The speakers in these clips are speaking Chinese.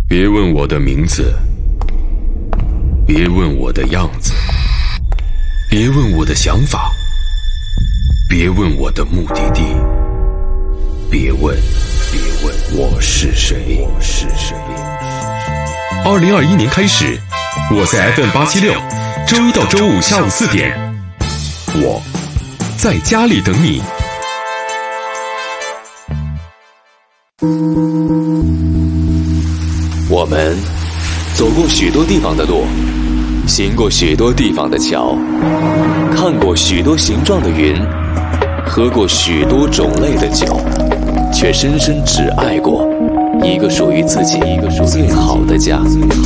别问我的名字，别问我的样子，别问我的想法，别问我的目的地，别问我是谁。2021年开始，我在 FM876，周一到周五下午4点，我在家里等你。 我们走过许多地方的路，行过许多地方的桥，看过许多形状的云，喝过许多种类的酒，却深深只爱过一个属于自己最好的家。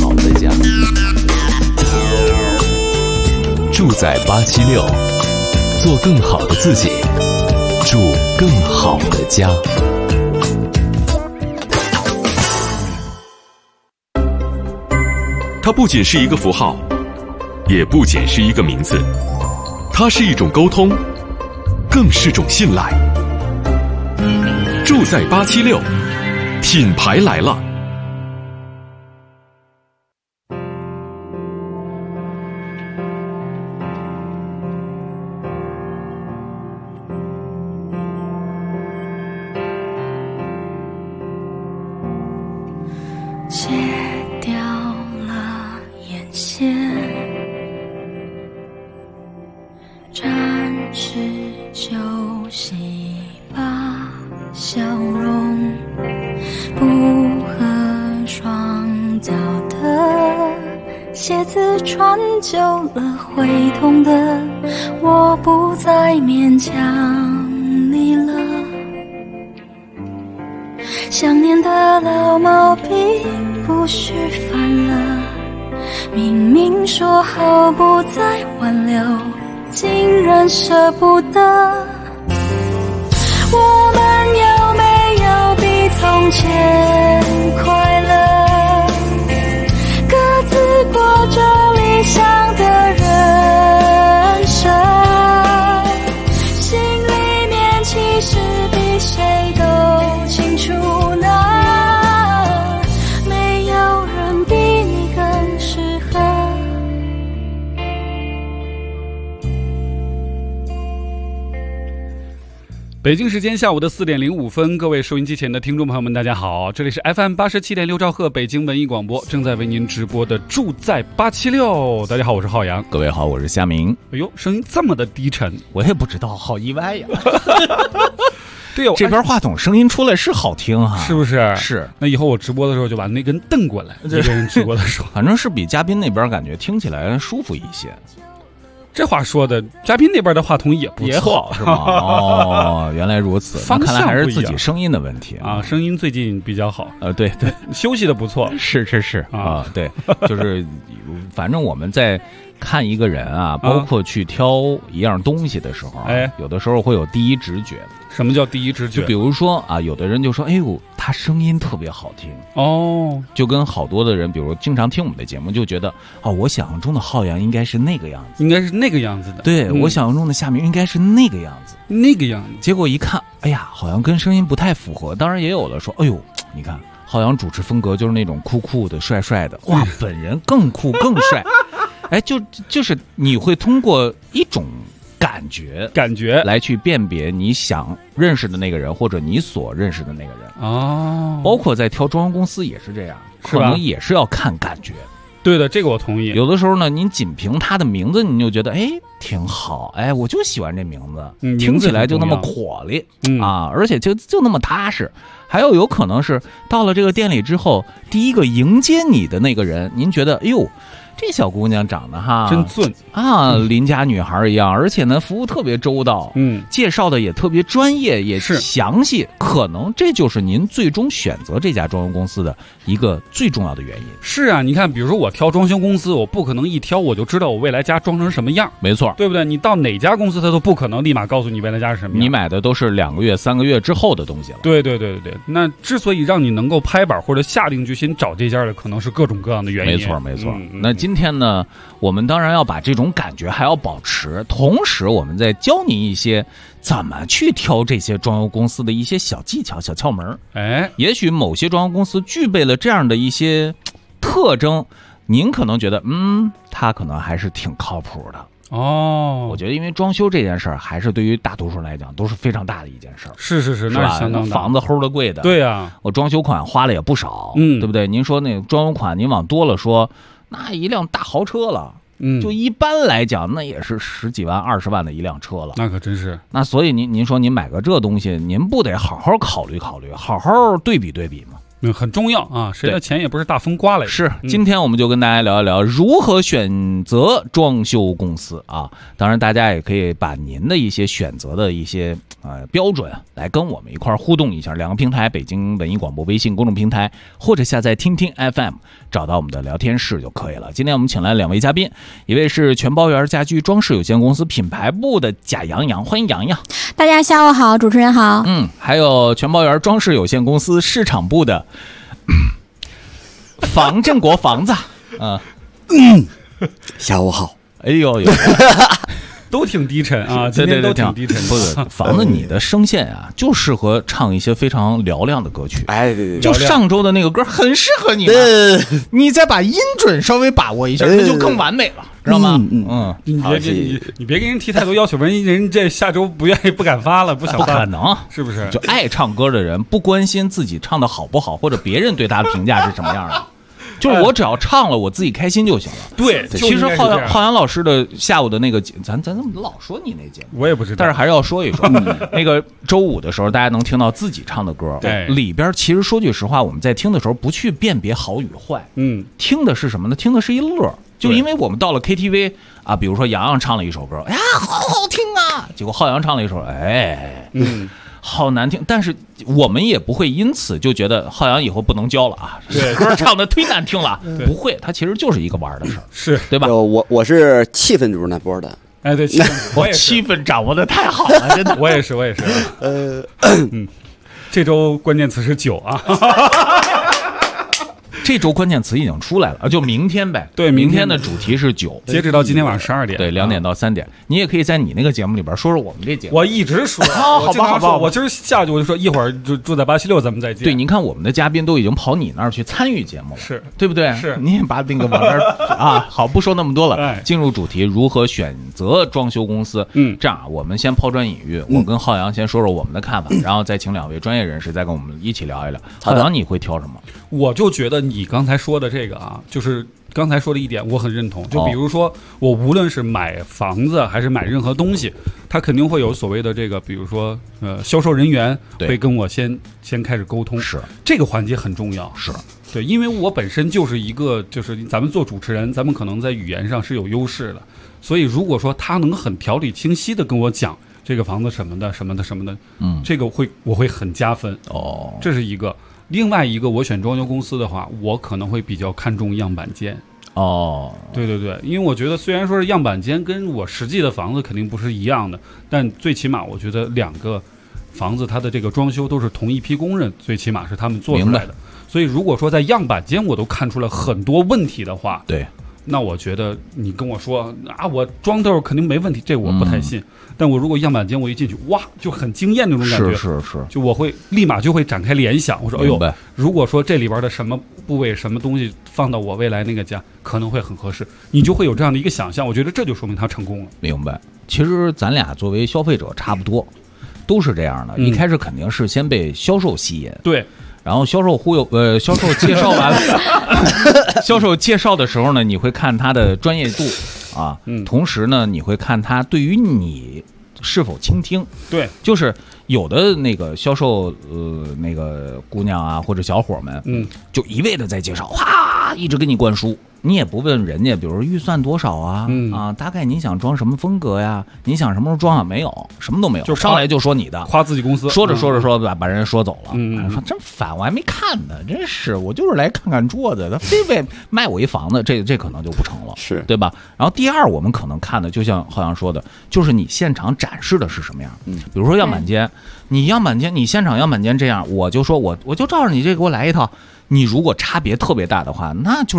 住在876，做更好的自己，住更好的家。 它不仅是一个符号，也不仅是一个名字，它是一种沟通，更是种信赖。住在876，品牌来了。 戒掉了眼线，暂时休息吧，笑容不合双脚的鞋子穿久了会痛的，我不再勉强你了。想念的老毛病不许犯了，明明说好不再挽留，竟然舍不得。我们有没有比从前快乐？各自过着理想的人生，心里面其实比谁都清楚呢。 北京时间下午的4点05分，各位收音机前的听众朋友们，大家好，这里是 FM87.6兆赫北京文艺广播，正在为您直播的住在876。大家好，我是浩洋。 各位好，我是夏明。 哎呦，声音这么的低沉， 我也不知道，好意外呀。 对呀， 这边话筒声音出来是好听哈， 是不是？ 是。 那以后我直播的时候就把那根瞪过来，一个人直播的时候， 反正是比嘉宾那边感觉听起来舒服一些。 这话说的，嘉宾那边的话筒也不错， 也好是吗？哦，原来如此，那看来还是自己声音的问题啊。声音最近比较好， 对对， 休息的不错， 是啊，对，就是反正我们在看一个人啊，包括去挑一样东西的时候，有的时候会有第一直觉。 什么叫第一直觉？ 就比如说啊，有的人就说：“哎呦，他声音特别好听哦。” 就跟好多的人，比如经常听我们的节目，就觉得我想象中的浩洋应该是那个样子， 应该是那个样子的。 对，我想象中的夏明应该是那个样子， 那个样子。 结果一看，哎呀，好像跟声音不太符合。当然也有的说：“哎呦，你看浩洋主持风格就是那种酷酷的、帅帅的，哇，本人更酷更帅。”哎，就是你会通过一种感觉来去辨别你想认识的那个人，或者你所认识的那个人哦。 包括在挑装修公司也是这样，可能也是要看感觉。 对的，这个我同意。 有的时候呢，您仅凭他的名字，你就觉得挺好，我就喜欢这名字，听起来就那么火力啊，而且就那么踏实。还有可能是到了这个店里之后，第一个迎接你的那个人，您觉得哎呦，这小姑娘长得哈真俊啊，邻家女孩一样，而且呢服务特别周到，介绍的也特别专业，也是详细，可能这就是您最终选择这家装修公司的一个最重要的原因。 是啊，你看，比如说我挑装修公司，我不可能一挑我就知道我未来家装成什么样， 没错， 对不对？你到哪家公司，他都不可能立马告诉你未来家是什么样， 你买的都是2个月、3个月之后的东西了。 对。那之所以让你能够拍板或者下定决心找这家的，可能是各种各样的原因。 没错。那今今天呢，我们当然要把这种感觉还要保持，同时我们再教您一些怎么去挑这些装修公司的一些小技巧、小窍门。也许某些装修公司具备了这样的一些特征，您可能觉得，它可能还是挺靠谱的。我觉得因为装修这件事儿，还是对于大多数人来讲都是非常大的一件事儿。 是，那是相当大。 房子齁的贵的， 对呀， 我装修款花了也不少，对不对？您说那个装修款，您往多了说，那一辆大豪车了。就一般来讲，那也是10几万、20万的一辆车了。 那可真是。 那所以您说您买个这东西，您不得好好考虑考虑，好好对比对比吗？ 很重要啊！谁的钱也不是大风刮来的。 是，今天我们就跟大家聊一聊如何选择装修公司啊。当然，大家也可以把您的一些选择的一些标准来跟我们一块互动一下。2个平台：北京文艺广播微信公众平台，或者下载听听 FM， 找到我们的聊天室就可以了。今天我们请来2位嘉宾，一位是全包园家居装饰有限公司品牌部的贾洋洋，欢迎洋洋。 大家下午好，主持人好。 还有全包园装饰有限公司市场部的房振国房子下午好。 哎呦， 都挺低沉啊，今天都挺低沉。 不是房子，你的声线啊，就适合唱一些非常嘹亮的歌曲。 哎，对， 就上周的那个歌很适合你嘛。你再把音准稍微把握一下，那就更完美了，知道吗？ 你别给人提太多要求，人这下周不愿意、不敢发了，不想发， 不可能， 是不是？ 就爱唱歌的人不关心自己唱的好不好，或者别人对他的评价是什么样的。就是我只要唱了，我自己开心就行了。 对， 其实浩洋老师的下午的那个，咱怎么老说你那节目？ 我也不知道， 但是还是要说一说。那个周五的时候，大家能听到自己唱的歌， 对， 里边其实说句实话，我们在听的时候不去辨别好与坏，听的是什么呢？听的是一乐。就因为我们到了 KTV 啊，比如说洋洋唱了一首歌，哎呀，好好听啊，结果浩洋唱了一首，好难听，但是我们也不会因此就觉得浩洋以后不能教了啊，歌唱的忒难听了，不会，他其实就是一个玩的事儿， 是对吧？ 我是气氛组那波的， 哎，对， 我气氛掌握的太好了，真的， 我也是，这周关键词是酒啊。 这周关键词已经出来了，就明天呗。 对， 明天的主题是酒， 截止到今天晚上12点。 对，2点到3点。你也可以在你那个节目里边说说我们这节目。 我一直说， 好吧。 我今儿下去我就说，一会儿就住在876，咱们再见。 对，您看我们的嘉宾都已经跑你那儿去参与节目了， 是对不对？ 是， 你也把那个往那儿啊。好，不说那么多了，进入主题，如何选择装修公司？这样我们先抛砖引玉，我跟浩洋先说说我们的看法，然后再请2位专业人士再跟我们一起聊一聊。浩洋，你会挑什么？ 我就觉得你刚才说的这个啊，就是刚才说的一点，我很认同。就比如说，我无论是买房子还是买任何东西，它肯定会有所谓的这个，比如说销售人员会跟我先开始沟通， 是这个环节很重要， 是对，因为我本身就是一个，就是咱们做主持人，咱们可能在语言上是有优势的，所以如果说他能很条理清晰的跟我讲这个房子什么的，这个我会很加分哦， 这是一个。另外一个，我选装修公司的话，我可能会比较看重样板间。对，因为我觉得虽然说是样板间跟我实际的房子肯定不是一样的，但最起码我觉得2个房子它的这个装修都是同一批工人，最起码是他们做出来的。所以如果说在样板间我都看出了很多问题的话， 对， 那我觉得你跟我说啊，我装豆肯定没问题，这我不太信。但我如果样板间我一进去，哇，就很惊艳那种感觉， 是， 就我会立马就会展开联想，我说，哎呦，如果说这里边的什么部位、什么东西放到我未来那个家，可能会很合适，你就会有这样的一个想象。我觉得这就说明他成功了。 明白。其实咱俩作为消费者差不多，都是这样的。一开始肯定是先被销售吸引， 对。 然后销售销售介绍完销售介绍的时候呢，你会看他的专业度啊，同时呢，你会看他对于你是否倾听。 对， 就是有的那个销售那个姑娘啊或者小伙们，就一味的在介绍，哗，一直给你灌输。你也不问人家，比如说预算多少啊，大概你想装什么风格呀？你想什么时候装啊？没有，什么都没有，就上来就说你的， 夸自己公司， 说着把人说走了，说真烦，我还没看呢，真是，我就是来看看桌子，他非卖我一房子，这可能就不成了， 是对吧？然后第二，我们可能看的，就像浩洋说的，就是你现场展示的是什么样，比如说样板间，你现场样板间这样，我就说我就照着你这给我来一套，你如果差别特别大的话，那就是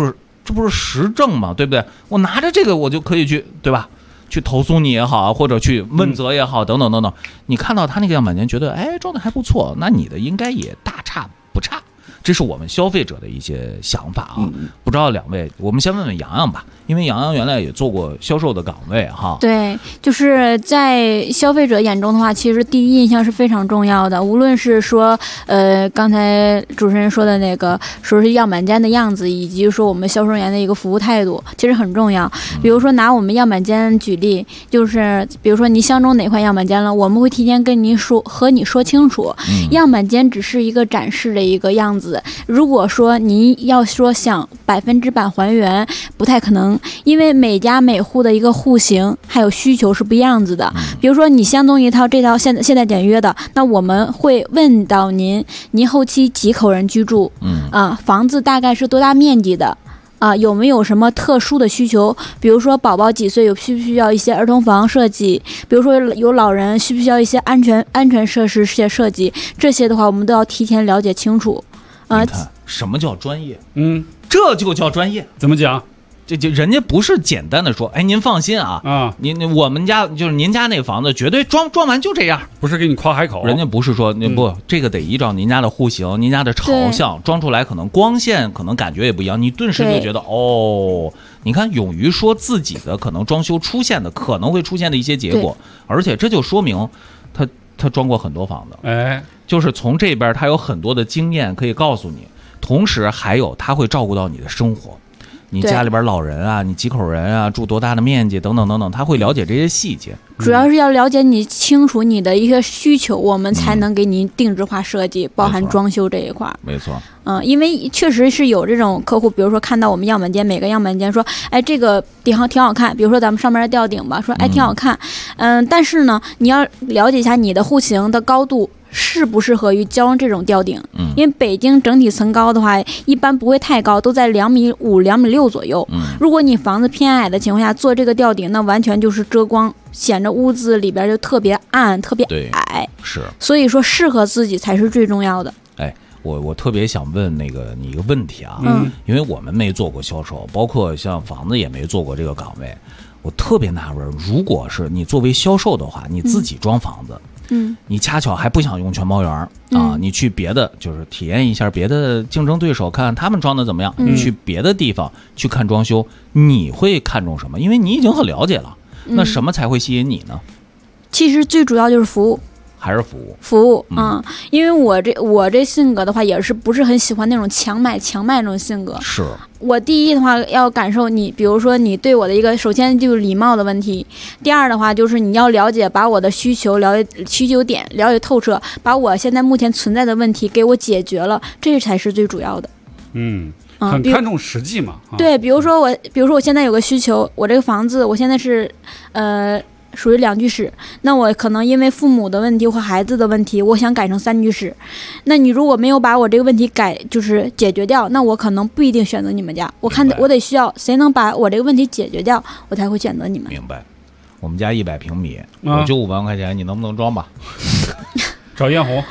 这不是实证吗？对不对？我拿着这个我就可以去，对吧？去投诉你也好，或者去问责也好，等等等等。你看到他那个样板间，觉得哎装的还不错，那你的应该也大差不差。这是我们消费者的一些想法啊。不知道两位，我们先问问洋洋吧，因为洋洋原来也做过销售的岗位哈。 对，就是在消费者眼中的话，其实第一印象是非常重要的。无论是说，刚才主持人说的那个，说是样板间的样子，以及说我们销售员的一个服务态度，其实很重要。比如说拿我们样板间举例，就是比如说你相中哪块样板间了，我们会提前跟您说，和你说清楚。样板间只是一个展示的一个样子。如果说您要说想100%还原，不太可能，因为每家每户的一个户型还有需求是不一样子的。比如说你相中这套现代简约的，那我们会问到您后期几口人居住？房子大概是多大面积的？有没有什么特殊的需求？比如说宝宝几岁，需不需要一些儿童房设计？比如说有老人，需不需要一些安全设施设计？这些的话，我们都要提前了解清楚。 你看什么叫专业？这就叫专业。 怎么讲？ 这就人家不是简单的说，哎，您放心啊，我们家就是您家那个房子，绝对装完就这样， 不是给你夸海口。 人家不是说不，这个得依照您家的户型、您家的朝向装出来，可能光线可能感觉也不一样，你顿时就觉得哦，你看，勇于说自己的可能装修可能会出现的一些结果，而且这就说明他装过很多房子， 哎， 就是从这边他有很多的经验可以告诉你，同时还有他会照顾到你的生活。你家里边老人啊，你几口人啊，住多大的面积等等等等，他会了解这些细节。 主要是要了解你清楚你的一些需求，我们才能给您定制化设计，包含装修这一块。 没错。 因为确实是有这种客户，比如说看到我们样板间每个样板间说，哎，这个挺好看，比如说咱们上面的吊顶吧，说哎挺好看，但是呢，你要了解一下你的户型的高度。适不适合于装这种吊顶？因为北京整体层高的话，一般不会太高，都在2.5米、2.6米左右。如果你房子偏矮的情况下做这个吊顶，那完全就是遮光，显得屋子里边就特别暗、特别矮。是，所以说适合自己才是最重要的。 哎，我特别想问你一个问题啊，因为我们没做过销售，包括像房子也没做过这个岗位，我特别纳闷，如果是你作为销售的话，你自己装房子。你恰巧还不想用全包圆啊，你去别的就是体验一下别的竞争对手，看看他们装的怎么样。你去别的地方去看装修，你会看重什么？因为你已经很了解了，那什么才会吸引你呢？ 其实最主要就是服务。 还是服务因为我这性格的话，也是不是很喜欢那种强买那种性格。是我第一的话要感受你，比如说你对我的一个，首先就是礼貌的问题，第二的话就是你要了解，把我的需求点了解透彻，把我现在目前存在的问题给我解决了，这才是最主要的。 很看重实际嘛。 对，比如说我现在有个需求，我这个房子我现在是属于2居室，那我可能因为父母的问题或孩子的问题，我想改成3居室。那你如果没有把我这个问题就是解决掉，那我可能不一定选择你们家。我得需要谁能把我这个问题解决掉，我才会选择你们。 明白。我们家100平米，我就5万块钱，你能不能装吧？ 找艳红，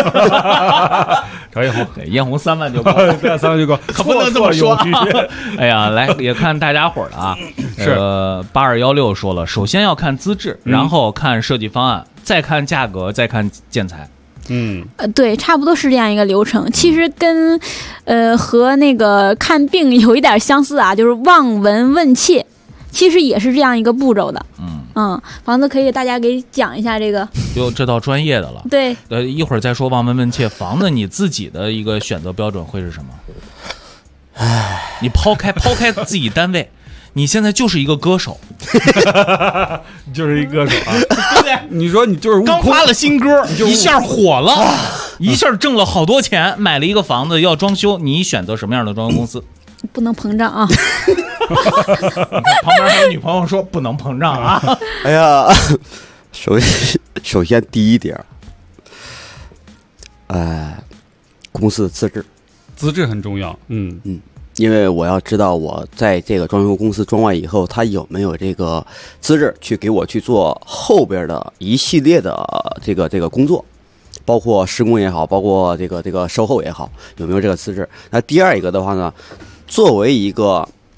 找艳红， 对，艳红3万就够， 对，3万就够， 可不能这么说。哎呀，来也看大家伙儿的啊。是8216说了，首先要看资质，然后看设计方案，再看价格，再看建材。 对，差不多是这样一个流程。其实跟和那个看病有一点相似啊，就是望闻问切，其实也是这样一个步骤的。房子可以给大家讲一下这个， 就这套专业的了。 对， 一会儿再说望闻问切。房子你自己的一个选择标准会是什么？你抛开自己单位，你现在就是一个歌手， 你就是一歌手啊，对不对？你说你就是刚发了新歌，一下火了，一下挣了好多钱，买了一个房子要装修，你选择什么样的装修公司？ 不能膨胀啊！ 旁边还有女朋友说不能膨胀啊！ 哎呀，首先第一点，公司的资质很重要。 因为我要知道我在这个装修公司装完以后，他有没有这个资质去给我去做后边的一系列的这个工作，包括施工也好，包括这个售后也好，有没有这个资质？那第二一个的话呢？作为一个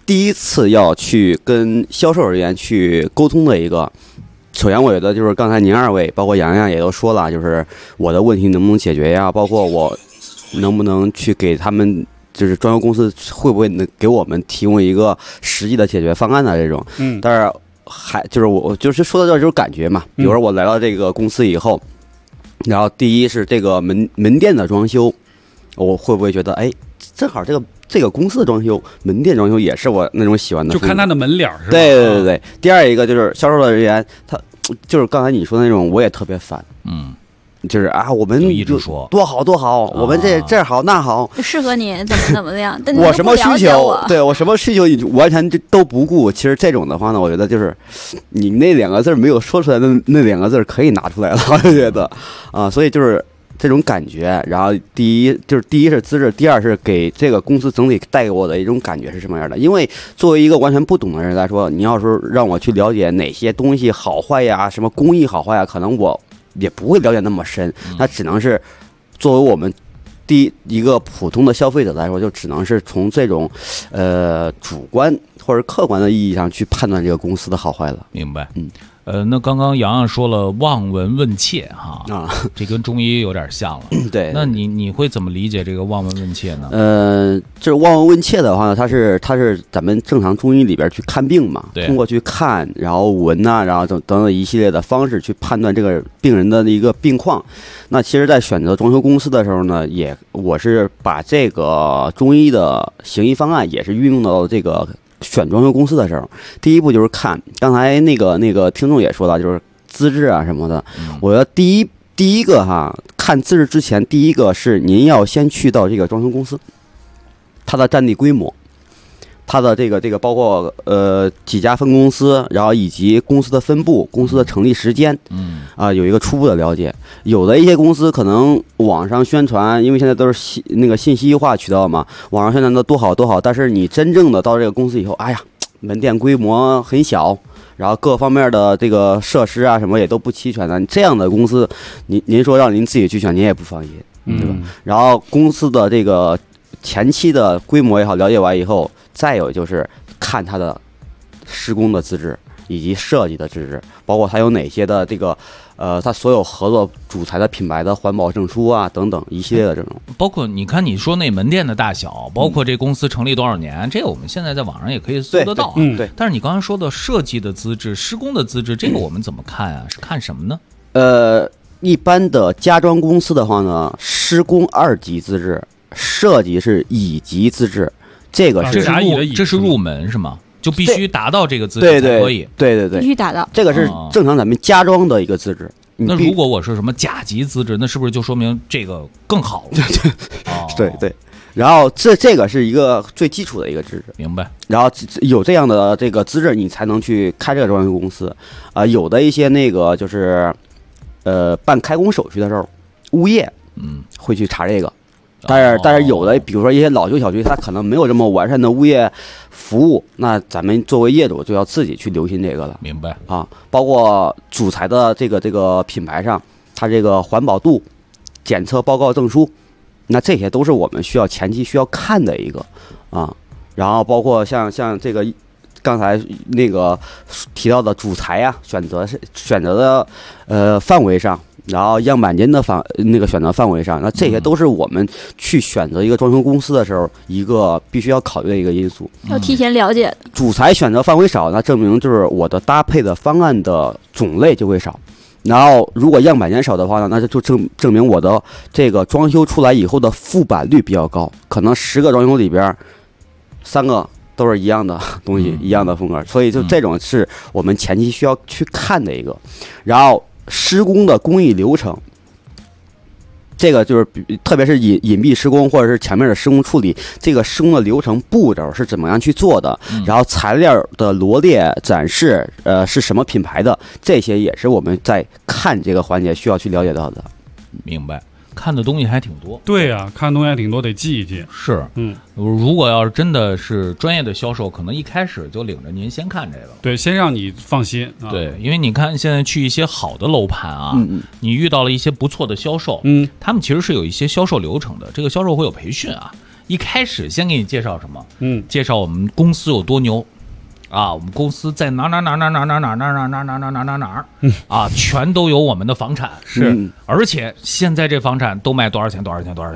第一次要去跟销售人员去沟通的一个。首先，我觉得就是刚才您二位，包括洋洋也都说了，就是我的问题能不能解决呀？包括我能不能去给他们，就是装修公司会不会能给我们提供一个实际的解决方案呢？这种，但是还就是我就是说到这就是感觉嘛。比如说我来到这个公司以后，然后第一是这个门店的装修，我会不会觉得哎，正好这个公司的装修，门店装修也是我那种喜欢的， 就看他的门脸是吧？ 对。第二一个就是销售的人员，他就是刚才你说的那种，我也特别烦。就是啊，我们一直说多好，我们这好那好， 适合你怎么样？但我什么需求，对我什么需求你完全都不顾。其实这种的话呢，我觉得就是你那两个字没有说出来的那两个字可以拿出来了，我就觉得啊，所以就是这种感觉。然后第一是资质，第二是给这个公司整体带给我的一种感觉是什么样的。因为作为一个完全不懂的人来说，你要是让我去了解哪些东西好坏呀，什么工艺好坏呀，可能我也不会了解那么深，那只能是作为我们第一个普通的消费者来说，就只能是从这种主观或者客观的意义上去判断这个公司的好坏了。 明白。那刚刚洋洋说了望闻问切哈，这跟中医有点像了。 对， 那你会怎么理解这个望闻问切呢？ 这望闻问切的话呢，它是咱们正常中医里边去看病嘛，通过去看，然后闻呐，然后等等一系列的方式去判断这个病人的一个病况。那其实，在选择装修公司的时候呢，我是把这个中医的行医方案也是运用到这个选装修公司的时候，第一步就是看，刚才那个听众也说了，就是资质啊什么的。我觉得第一个哈，看资质之前，第一个是您要先去到这个装修公司，它的占地规模，它的这个包括几家分公司，然后以及公司的分布、公司的成立时间，有一个初步的了解。有的一些公司可能网上宣传，因为现在都是信息化渠道嘛，网上宣传的多好，但是你真正的到这个公司以后，哎呀，门店规模很小，然后各方面的这个设施啊什么也都不齐全的，这样的公司，您说让您自己去选，您也不放心，对吧？然后公司的这个前期的规模也好，了解完以后，再有就是看它的施工的资质以及设计的资质，包括它有哪些的这个它所有合作主材的品牌的环保证书啊等等一系列的这种。 包括你看你说那门店的大小，包括这公司成立多少年，这个我们现在在网上也可以搜得到。 对。 但是你刚才说的设计的资质、施工的资质，这个我们怎么看啊？是看什么呢？ 一般的家装公司的话呢，施工2级资质，设计是乙级资质，这个是这是入门是吗？就必须达到这个资质才可以。 对， 必须达到。 这个是正常咱们家装的一个资质。 那如果我是什么甲级资质，那是不是就说明这个更好了？ 对。然后这个是一个最基础的一个资质。 明白。 然后有这样的这个资质，你才能去开这个装修公司。有的一些那个就是办开工手续的时候，物业会去查这个。但是有的，比如说一些老旧小区，它可能没有这么完善的物业服务，那咱们作为业主就要自己去留心这个了。 明白啊，包括主材的这个品牌上，它这个环保度检测报告证书，那这些都是我们前期需要看的一个啊。然后包括像这个刚才那个提到的主材啊，选择的范围上。然后样板间的选择范围上，那这些都是我们去选择一个装修公司的时候一个必须要考虑的一个因素， 要提前了解的。 主材选择范围少，那证明就是我的搭配的方案的种类就会少。然后如果样板间少的话呢，那就证明我的这个装修出来以后的复版率比较高，可能10个装修里边3个都是一样的东西，一样的风格，所以就这种是我们前期需要去看的一个。然后施工的工艺流程，这个就是特别是隐蔽施工或者是墙面的施工处理，这个施工的流程步骤是怎么样去做的，然后材料的罗列展示，是什么品牌的，这些也是我们在看这个环节需要去了解到的。 明白。看的东西还挺多。 对啊，看东西还挺多，得记一记。 是，如果要是真的是专业的销售，可能一开始就领着您先看这个， 对，先让你放心。 对，因为你看现在去一些好的楼盘啊，你遇到了一些不错的销售，他们其实是有一些销售流程的，这个销售会有培训啊。 一开始先给你介绍什么？ 嗯， 介绍我们公司有多牛啊，我们公司在哪儿啊，全都有我们的房产， 是， 而且现在这房产都卖多少钱？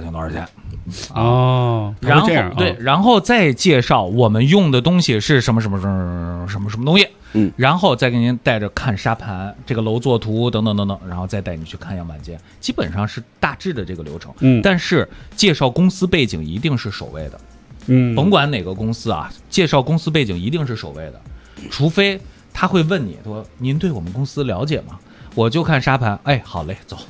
哦， 然后这样对，然后再介绍我们用的东西是什么东西，然后再给您带着看沙盘，这个楼作图等等等等，然后再带你去看样板间，基本上是大致的这个流程。但是介绍公司背景一定是首位的，甭管哪个公司啊，介绍公司背景一定是首位的，除非他会问你说您对我们公司了解吗？我就看沙盘，哎，好嘞，走，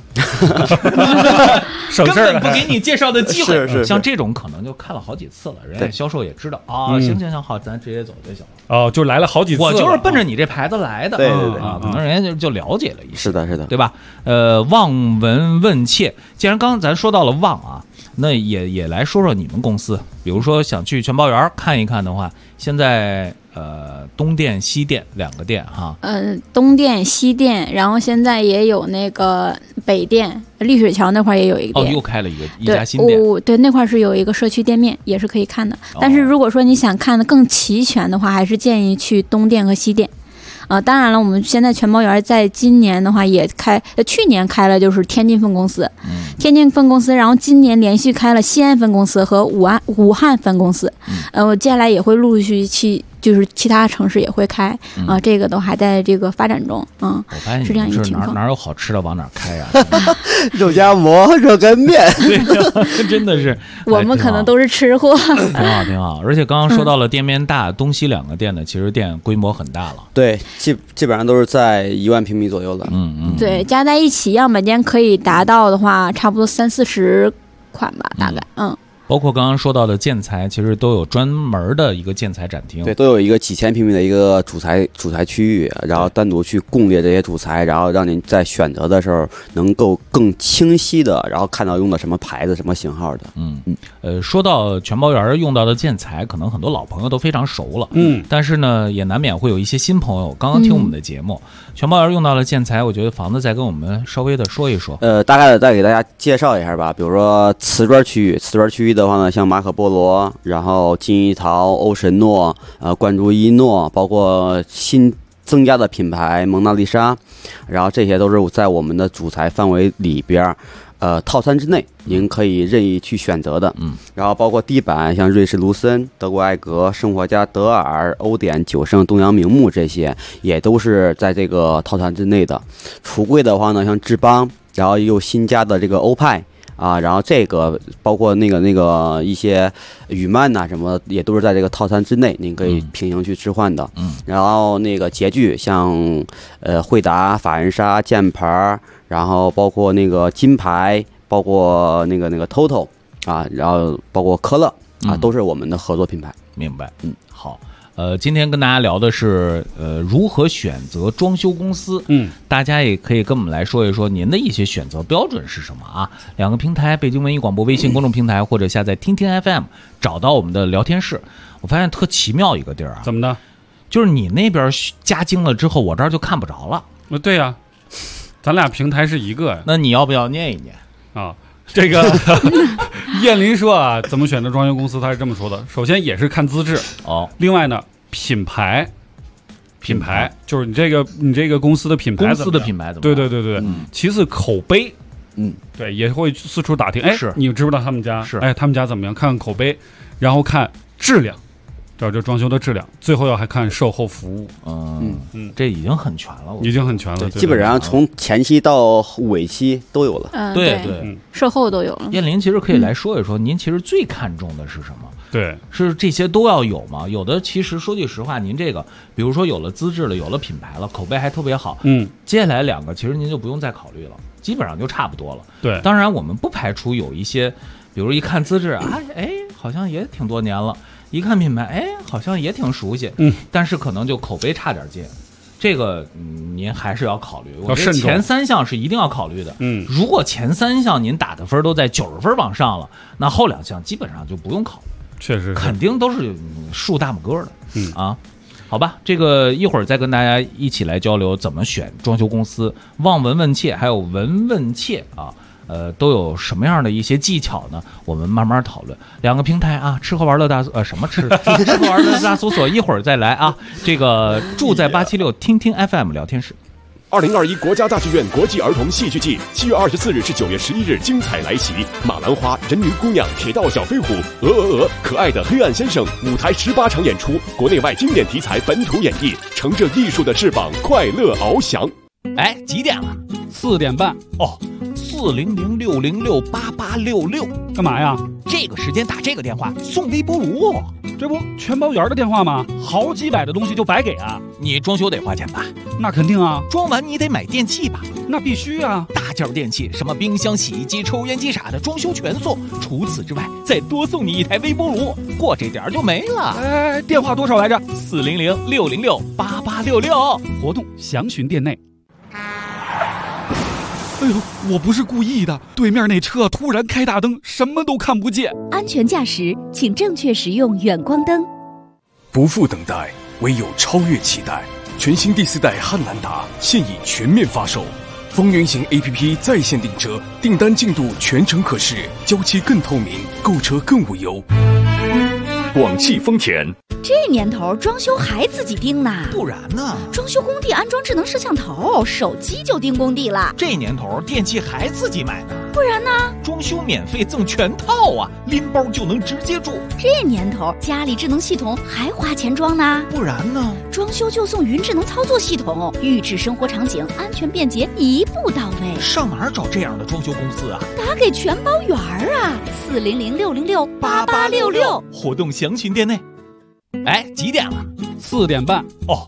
省事儿了， 根本不给你介绍的机会。 是像这种可能就看了好几次了，人家销售也知道啊，行，好，咱直接走就行了。 哦，就来了好几次了， 我就是奔着你这牌子来的， 对啊，可能人家就了解了一些， 是的， 对吧？望闻问切，既然刚刚咱说到了望啊，那也来说说你们公司，比如说想去全包园看一看的话，现在东店西店两个店哈， 东店西店，然后现在也有那个北店，丽水桥那块也有一个店， 又开了一家新店， 对，那块是有一个社区店面，也是可以看的。但是如果说你想看的更齐全的话，还是建议去东店和西店。当然了，我们现在全包园在今年的话也去年开了就是天津分公司，天津分公司，然后今年连续开了西安分公司和武汉分公司，我接下来也会陆续去。就是其他城市也会开这个都还在这个发展中我发现是这样一个情况。 哪有好吃的往哪开呀？ 肉夹馍、热干面， 对，真的是我们可能都是吃货， 挺好。而且刚刚说到了店面大，东西两个店呢，其实店规模很大了。 对，基本上都是在1万平米左右的。 对，加在一起样板间可以达到的话，差不多30-40款吧，大概包括刚刚说到的建材，其实都有专门的一个建材展厅， 对，都有一个几千平米的一个主材区域，然后单独去供列这些主材，然后让您在选择的时候能够更清晰的，然后看到用的什么牌子、什么型号的。 说到全包园用到的建材，可能很多老朋友都非常熟了，但是呢，也难免会有一些新朋友刚刚听我们的节目，全包园用到的建材，我觉得房子再跟我们稍微的说一说。 大概的再给大家介绍一下吧，比如说瓷砖区域的话呢，像马可波罗，然后金一陶、欧神诺、冠珠一诺，包括新增加的品牌蒙娜丽莎，然后这些都是在我们的主材范围里边，套餐之内您可以任意去选择的。然后包括地板，像瑞士卢森、德国艾格、生活家德尔、欧典、九盛、东阳明木，这些也都是在这个套餐之内的。橱柜的话呢，像志邦，然后又新加的这个欧派。然后这个包括那个一些雨曼呐什么，也都是在这个套餐之内，您可以平行去置换的。然后那个洁具，像惠达、法恩莎、箭牌，然后包括那个金牌，包括那个 TOTO 然后包括科勒都是我们的合作品牌。 明白。好。今天跟大家聊的是如何选择装修公司。大家也可以跟我们来说一说您的一些选择标准是什么啊？两个平台，北京文艺广播微信公众平台，或者下载听听 FM， 找到我们的聊天室。我发现特奇妙一个地儿啊， 怎么的？ 就是你那边加精了之后，我这儿就看不着了。 对呀，咱俩平台是一个呀。 那你要不要念一念啊？这个燕林说啊，怎么选择装修公司？他是这么说的：首先也是看资质另外呢，品牌就是你这个公司的品牌， 公司的品牌怎么样？ 对。其次口碑，对，也会四处打听。 是你知不知道他们家？ 是， 他们家怎么样？看看口碑，然后看质量。找这装修的质量，最后要还看售后服务。 这已经很全了， 已经很全了。 对，基本上从前期到尾期都有了。 对， 售后都有了。 燕林其实可以来说一说，您其实最看重的是什么？ 对， 是这些都要有吗？有的其实说句实话，您这个比如说有了资质了，有了品牌了，口碑还特别好，接下来两个其实您就不用再考虑了，基本上就差不多了。 对， 当然我们不排除有一些，比如一看资质好像也挺多年了。一看品牌，好像也挺熟悉，但是可能就口碑差点劲，这个您还是要考虑。我觉得前3项是一定要考虑的。如果前3项您打的分都在90分往上了，那后2项基本上就不用考虑， 确实肯定都是竖大拇哥的。好吧，这个一会儿再跟大家一起来交流怎么选装修公司，望闻问切还有闻问切啊。 都有什么样的一些技巧呢？我们慢慢讨论。两个平台啊，吃喝玩乐大什么吃吃喝玩乐大搜索，一会儿再来啊。这个住在876听听 FM 聊天室。 2021国家大剧院国际儿童戏剧季7月24日至9月11日精彩来袭，马兰花、人鱼姑娘、铁道小飞虎、可爱的黑暗先生，舞台18场演出，国内外经典题材本土演绎，乘着艺术的翅膀，快乐翱翔。 哎，几点了 ？4点半。 哦，400-606-8866， 干嘛呀？ 这个时间打这个电话送微波炉， 这不全包圆的电话吗？好几百的东西就白给啊！ 你装修得花钱吧？ 那肯定啊。 装完你得买电器吧？ 那必须啊。 大件电器，什么冰箱、洗衣机、抽烟机啥的，装修全送。除此之外，再多送你一台微波炉，过这点就没了。 哎，电话多少来着 ？400-606-8866， 活动详询店内。哎呦，我不是故意的，对面那车突然开大灯，什么都看不见。 安全驾驶，请正确使用远光灯。 不负等待，唯有超越期待。全新第4代汉兰达现已全面发售，风云行 APP 在线订车，订单进度全程可视，交期更透明，购车更无忧。广汽丰田。 这年头装修还自己盯呢？ 不然呢？ 装修工地安装智能摄像头，手机就盯工地了。 这年头电器还自己买呢？ 不然呢？ 装修免费赠全套啊，拎包就能直接住。 这年头家里智能系统还花钱装呢？ 不然呢？ 装修就送云智能操作系统，预制生活场景，安全便捷，一步到位。 上哪儿找这样的装修公司啊？ 打给全包圆啊！400-606-8866， 活动详询店内。哎，几点了 ？4点半。 哦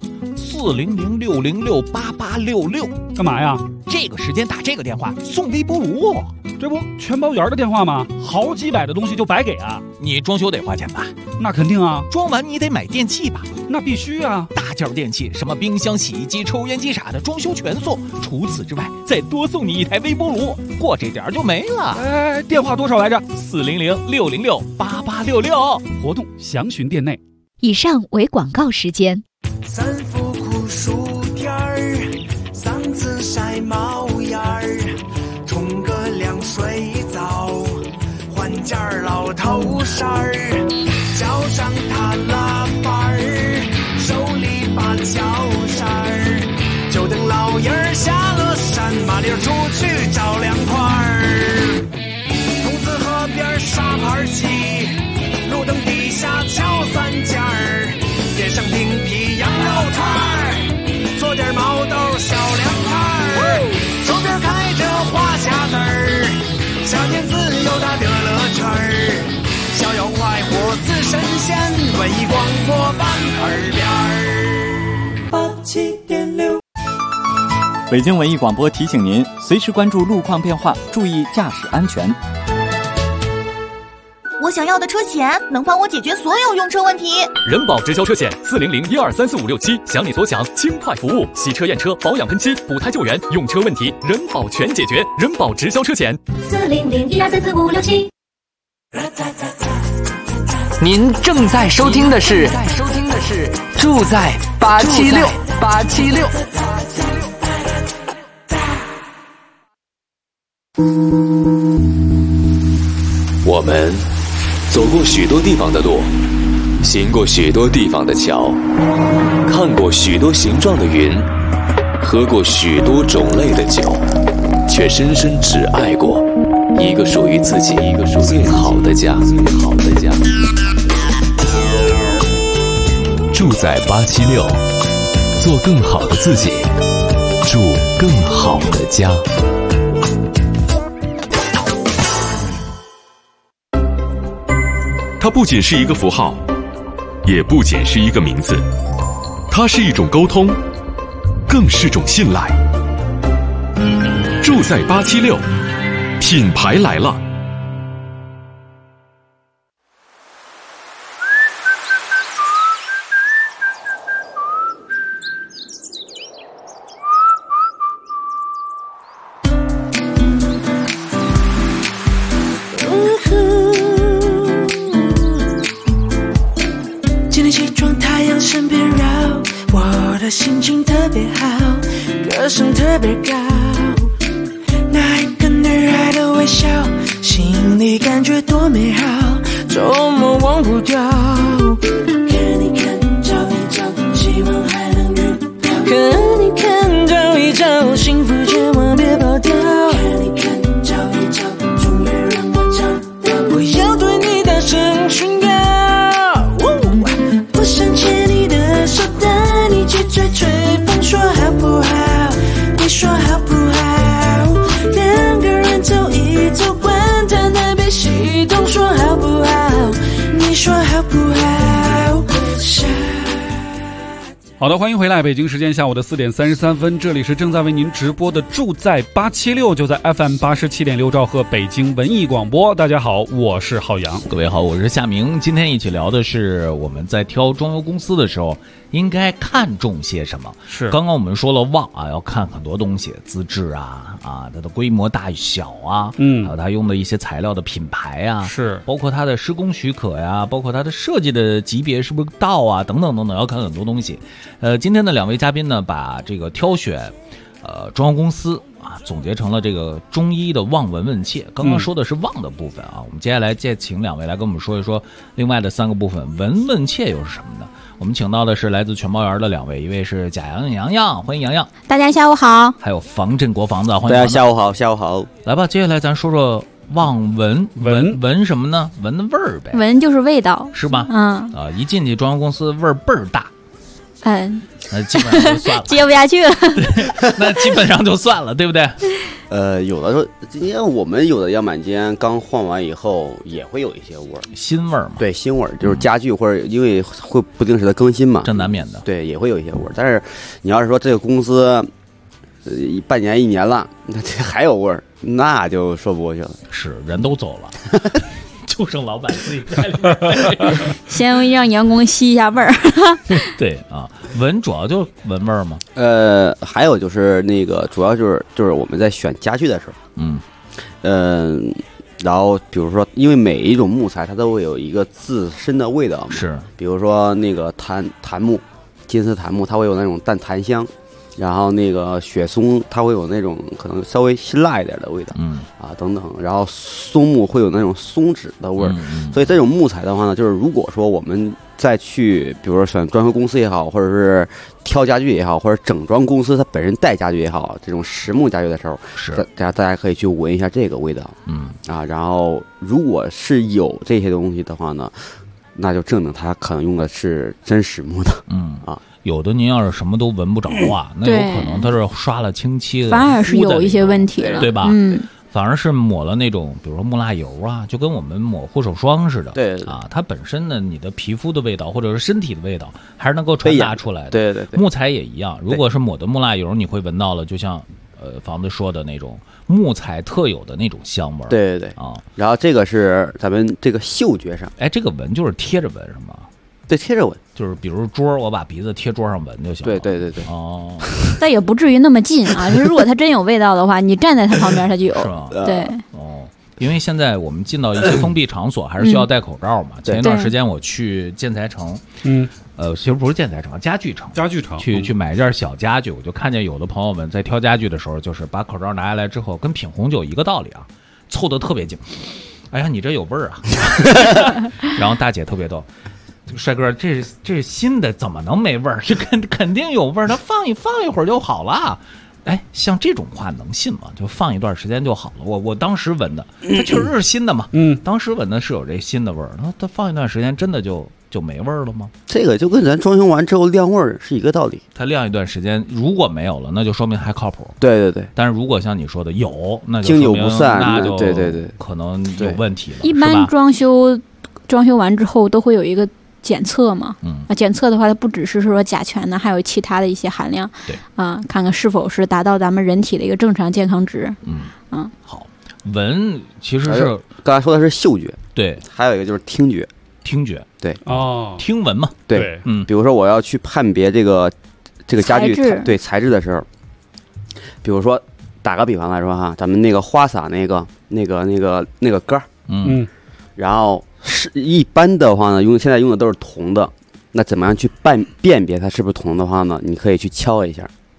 ，400-606-8866， 干嘛呀？ 这个时间打这个电话送微波炉， 这不全包圆的电话吗？好几百的东西就白给啊！ 你装修得花钱吧？ 那肯定啊。 装完你得买电器吧？ 那必须啊。 大件电器，什么冰箱、洗衣机、抽烟机啥的，装修全送。除此之外，再多送你一台微波炉，过这点就没了。 哎，电话多少来着 ？400-606-8866， 活动详询店内。 以上为广告时间。 3伏酷暑天儿，3次晒冒烟儿，冲个凉水澡，换件老头衫儿，脚上踏拉板儿，手里把脚扇儿，就等老爷儿下了山，麻溜出去找凉快儿。筒子河边沙盘棋，路灯底下敲3件儿，点上冰皮羊肉串儿，做点毛豆小凉菜儿，手边开着花匣子儿，夏天自由大的乐趣儿，逍遥快活似神仙，文艺广播伴耳边儿。87.6。 北京文艺广播提醒您，随时关注路况变化，注意驾驶安全。 我想要的车险能帮我解决所有用车问题。 人保直销车险400-1234567，想你所想，轻快服务，洗车验车、保养喷漆、补胎救援，用车问题人保全解决。人保直销车险 400-1234567。 您正在收听的是住在876。 我们走过许多地方的路，行过许多地方的桥，看过许多形状的云，喝过许多种类的酒，却深深只爱过一个属于自己最好的家。住在876，做更好的自己，住更好的家。 它不仅是一个符号，也不仅是一个名字，它是一种沟通，更是种信赖。住在876，品牌来了。 心情特别好，歌声特别高，那一个女孩的微笑，心里感觉多美好，周末忘不掉。看你看，照一照，希望还能遇到。看你看，照一照，幸福千万别跑掉。看你看，照一照，终于让我找到。我要对你大声宣告，我想牵你的手，带你去追吹风，说好不好？你说好不好？两个人走一走，管他南北西东，说好不好？你说好不好？ 好的，欢迎回来，北京时间下午的4点33分，这里是正在为您直播的住在876，就在 FM 87.6兆赫北京文艺广播。大家好，我是浩洋。 各位好，我是夏明。今天一起聊的是我们在挑装修公司的时候应该看重些什么。 是， 刚刚我们说了旺啊，要看很多东西，资质啊，它的规模大小啊，还有它用的一些材料的品牌啊， 是， 包括它的施工许可呀，包括它的设计的级别是不是到啊，等等等等，要看很多东西。今天的两位嘉宾呢，把这个挑选装修公司啊总结成了这个中医的望闻问切。刚刚说的是望的部分啊，我们接下来再请两位来跟我们说一说另外的3个部分，闻问切又是什么呢？我们请到的是来自全包园的两位，一位是贾洋洋，欢迎洋洋。 大家下午好。 还有防震国防的，欢迎。 大家下午好，下午好。 来吧，接下来咱说说望闻什么呢？闻的味儿呗。 闻就是味道， 是吧？一进去装修公司味儿倍儿大。基本上就算了， 接不下去了。 那基本上就算了，对不对？ 有的时候，今天我们有的样板间刚换完以后，也会有一些味儿， 新味儿嘛。 对，新味儿就是家具或者因为会不定时的更新嘛， 这难免的。对， 也会有一些味儿。但是你要是说这个公司，半年1年了，那这还有味儿，那就说不过去了。 是，人都走了。就剩老板自己在里面， 先让员工吸一下味儿。 对啊，闻主要就闻味儿吗？ 还有就是那个主要就是我们在选家具的时候，然后比如说，因为每一种木材它都会有一个自身的味道嘛， 是， 比如说那个檀木、金丝檀木，它会有那种淡檀香。然后那个雪松，它会有那种可能稍微辛辣一点的味道，等等。然后松木会有那种松脂的味儿，所以这种木材的话呢，就是如果说我们再去，比如说选装修公司也好，或者是挑家具也好，或者整装公司它本身带家具也好，这种实木家具的时候， 是大家可以去闻一下这个味道，然后如果是有这些东西的话呢，那就证明它可能用的是真实木的， 有的您要是什么都闻不着啊，那有可能它是刷了清漆， 反而是有一些问题了， 对吧？反而是抹了那种，比如说木蜡油啊，就跟我们抹护手霜似的， 对啊，它本身呢，你的皮肤的味道或者是身体的味道，还是能够传达出来的。 对， 木材也一样，如果是抹的木蜡油，你会闻到了，就像房子说的那种木材特有的那种香味儿。 对啊，然后这个是咱们这个嗅觉上， 这个闻就是贴着闻是吗？ 对，贴着闻， 就是比如桌，我把鼻子贴桌上闻就行了。 对。 哦， 但也不至于那么近啊。就是如果它真有味道的话，你站在它旁边，它就有。 是吗？ 对。 哦，因为现在我们进到一些封闭场所，还是需要戴口罩嘛。前一段时间我去建材城，其实不是建材城，家具城去买一件小家具，我就看见有的朋友们在挑家具的时候，就是把口罩拿下来之后，跟品红酒一个道理啊，凑得特别近。哎呀，你这有味儿啊！然后大姐特别逗。帅哥，这是新的，怎么能没味儿？这肯定有味儿，它放一会儿就好了。像这种话能信吗？就放一段时间就好了。我当时闻的，它确实是新的嘛。当时闻的是有这新的味儿，那它放一段时间真的就没味儿了吗？ 这个就跟咱装修完之后晾味儿是一个道理。 它晾一段时间，如果没有了，那就说明还靠谱。 对。 但是如果像你说的有，那就经久不散， 那就对， 可能有问题了。 一般装修完之后都会有一个检测嘛，检测的话，它不只是说甲醛呢，还有其他的一些含量， 对， 看看是否是达到咱们人体的一个正常健康值。 好，闻其实是刚才说的是嗅觉， 对， 还有一个就是听觉，对， 听闻嘛， 对，比如说我要去判别这个家具材质的时候，比如说打个比方来说哈，咱们那个花洒那个杆儿，然后是一般的话呢，现在用的都是铜的，那怎么样去辨别它是不是铜的话呢？你可以去敲一下，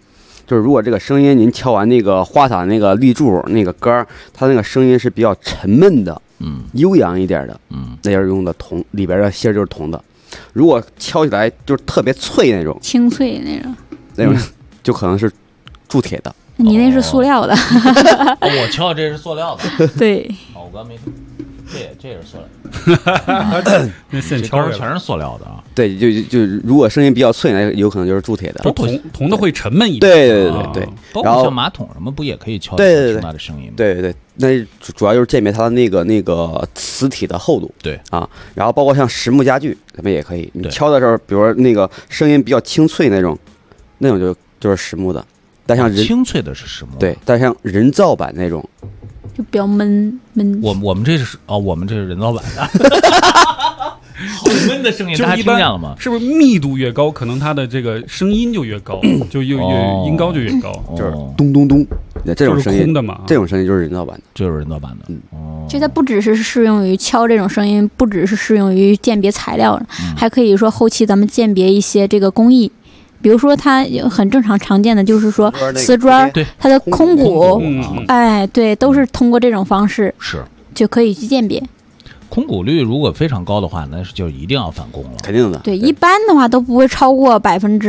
就是如果这个声音您敲完那个花洒那个立柱那个杆儿，它那个声音是比较沉闷的，悠扬一点的，那就是用的铜，里边的芯就是铜的。如果敲起来就是特别脆那种， 清脆那种， 就可能是铸铁的。 你那是塑料的。 我敲的这是塑料的。 对。 我刚没说。这也是塑料，这杆全是塑料的啊。 对，就如果声音比较脆，那有可能就是铸铁的。 铜的会沉闷一点。 对。 包括像马桶什么，不也可以敲出它的声音吗？ 对，那主要就是鉴别它的那个磁体的厚度。 对啊，然后包括像实木家具，咱们也可以。你敲的时候，比如说那个声音比较清脆那种就是实木的。但像清脆的是实木。 对，但像人造版那种。 就比较闷。 我们这是我们这是人造版的，好闷的声音，大家听见了吗？ 是不是密度越高，可能它的这个声音就越高，就越音高就越高， 就是咚咚咚，这种声音空的嘛， 这种声音就是人造版的， 就是人造版的。 其实它不只是适用于敲这种声音，不只是适用于鉴别材料，还可以说后期咱们鉴别一些这个工艺。比如说，它很常见的就是说瓷砖，它的空鼓，对，都是通过这种方式就可以去鉴别。 空鼓率如果非常高的话，那就一定要返工了， 肯定的。 对，一般的话都不会超过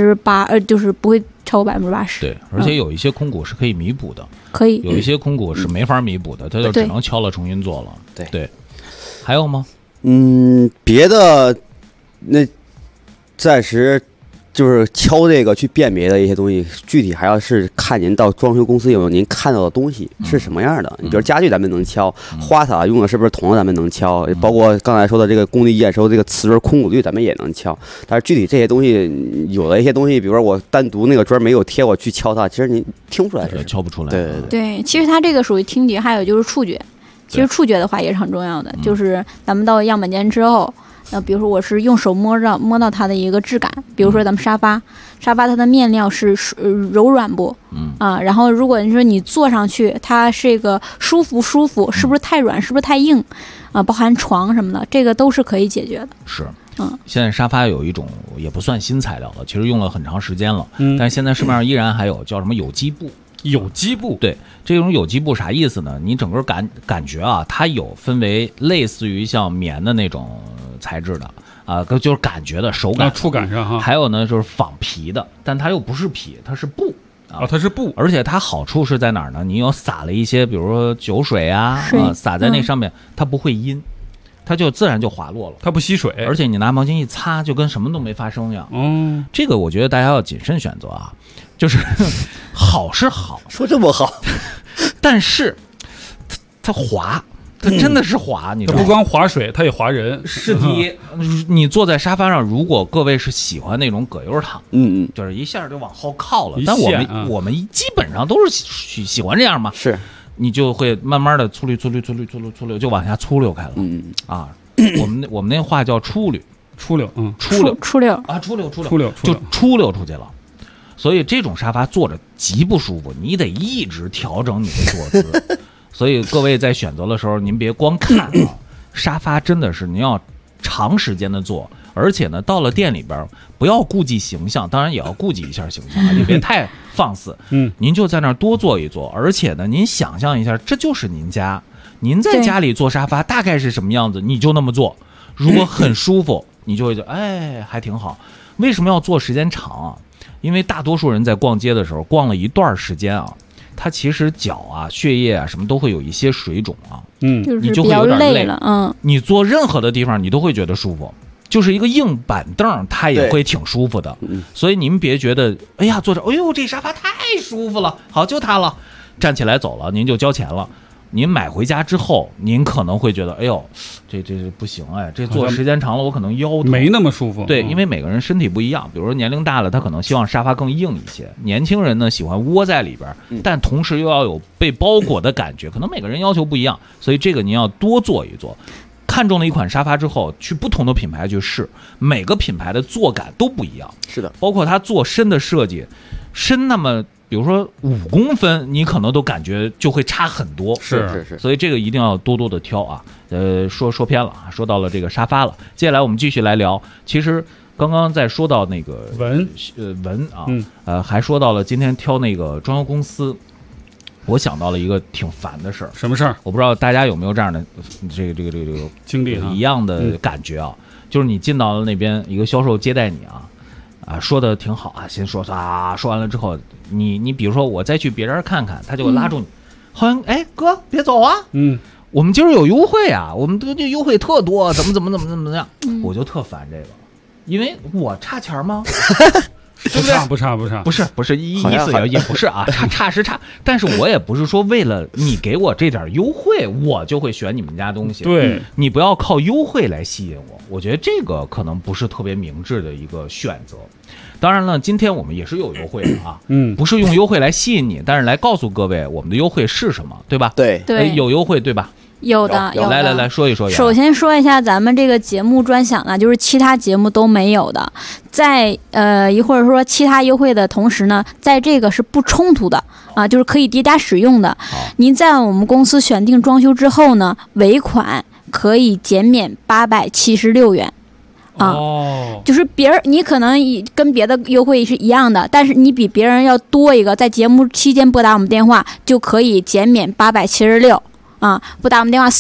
8%，就是不会超过80%。 对，而且有一些空鼓是可以弥补的， 可以有一些空鼓是没法弥补的，它就只能敲了重新做了。对，还有吗？ 别的那暂时。就是敲这个去辨别的一些东西，具体还要是看您到装修公司有没有您看到的东西是什么样的。你比如家具咱们能敲，花洒用的是不是铜的咱们能敲，包括刚才说的这个工地验收这个瓷砖空鼓率咱们也能敲。但是具体这些东西，有的一些东西，比如说我单独那个砖没有贴，我去敲它，其实您听不出来， 敲不出来。 对，其实它这个属于听觉，还有就是触觉。其实触觉的话也是很重要的，就是咱们到样板间之后。比如说我是用手摸到它的一个质感，比如说咱们沙发它的面料是柔软不？然后如果你说你坐上去，它是一个舒服，是不是太软，是不是太硬？包含床什么的，这个都是可以解决的。 是，现在沙发有一种也不算新材料了，其实用了很长时间了，但是现在市面上依然还有叫什么有机布。 有机布， 对，这种有机布啥意思呢？你整个感觉啊，它有分为类似于像棉的那种材质的啊，就是感觉的手感、 触感上哈。 还有呢，就是仿皮的，但它又不是皮，它是布啊，它是布。 而且它好处是在哪儿呢？你有撒了一些，比如说酒水啊，撒在那上面，它不会阴。它就自然就滑落了， 它不吸水， 而且你拿毛巾一擦，就跟什么都没发生一样。这个我觉得大家要谨慎选择啊，就是好是好， 说这么好， 但是它滑，它真的是滑，你知道吗？ 它不光滑水，它也滑人。 是的，你坐在沙发上，如果各位是喜欢那种葛优躺，就是一下就往后靠了，但我们基本上都是喜欢这样嘛， 是。 你就会慢慢的粗溜就往下粗溜开了。我们那话叫出溜， 出溜啊，出溜就出溜出去了。所以这种沙发坐着极不舒服，你得一直调整你的坐姿。所以各位在选择的时候，您别光看啊，沙发真的是您要长时间的坐。而且呢，到了店里边不要顾忌形象，当然也要顾忌一下形象，也别太放肆。您就在那儿多坐一坐，而且呢，您想象一下，这就是您家，您在家里坐沙发大概是什么样子，你就那么坐。如果很舒服，你就会觉得还挺好。为什么要坐时间长啊？因为大多数人在逛街的时候，逛了一段时间啊，他其实脚啊、血液啊什么都会有一些水肿啊，你就会有点累了。 你坐任何的地方，你都会觉得舒服。就是一个硬板凳，它也会挺舒服的。所以您别觉得，哎呀，坐着，哎呦，这沙发太舒服了，好，就它了，站起来走了，您就交钱了。您买回家之后，您可能会觉得，哎呦，这不行哎，这坐时间长了，我可能腰疼， 没那么舒服。 对，因为每个人身体不一样，比如说年龄大了，他可能希望沙发更硬一些；年轻人呢，喜欢窝在里边，但同时又要有被包裹的感觉，可能每个人要求不一样，所以这个您要多坐一坐。看中了一款沙发之后，去不同的品牌去试，每个品牌的坐感都不一样。 是的， 包括它做深的设计，深那么比如说5公分，你可能都感觉就会差很多。 是， 所以这个一定要多多的挑啊。说偏了啊，说到了这个沙发了，接下来我们继续来聊。其实刚刚在说到那个文啊，还说到了今天挑那个装修公司，我想到了一个挺烦的事儿。 什么事儿？ 我不知道大家有没有这样的这个经历一样的感觉啊？就是你进到了那边，一个销售接待你啊，说的挺好啊，先说说完了之后，你比如说我再去别人看看，他就会拉住你，好像哎哥别走啊，我们今儿有优惠啊，我们这优惠特多，怎么样，我就特烦这个，因为我差钱吗？ 不差， 不是意思也不是啊，差是差，但是我也不是说为了你给我这点优惠，我就会选你们家东西。 对， 你不要靠优惠来吸引我觉得这个可能不是特别明智的一个选择。当然了，今天我们也是有优惠的啊，不是用优惠来吸引你，但是来告诉各位我们的优惠是什么，对吧？ 对， 有优惠对吧？ 有的。 来说一说。 首先说一下咱们这个节目专享呢，就是其他节目都没有的。在一会儿说其他优惠的同时呢，在这个是不冲突的啊，就是可以叠加使用的。您在我们公司选定装修之后呢，尾款可以减免876元。就是你可能跟别的优惠是一样的，但是你比别人要多一个，在节目期间拨打我们电话就可以减免876。拨打我们电话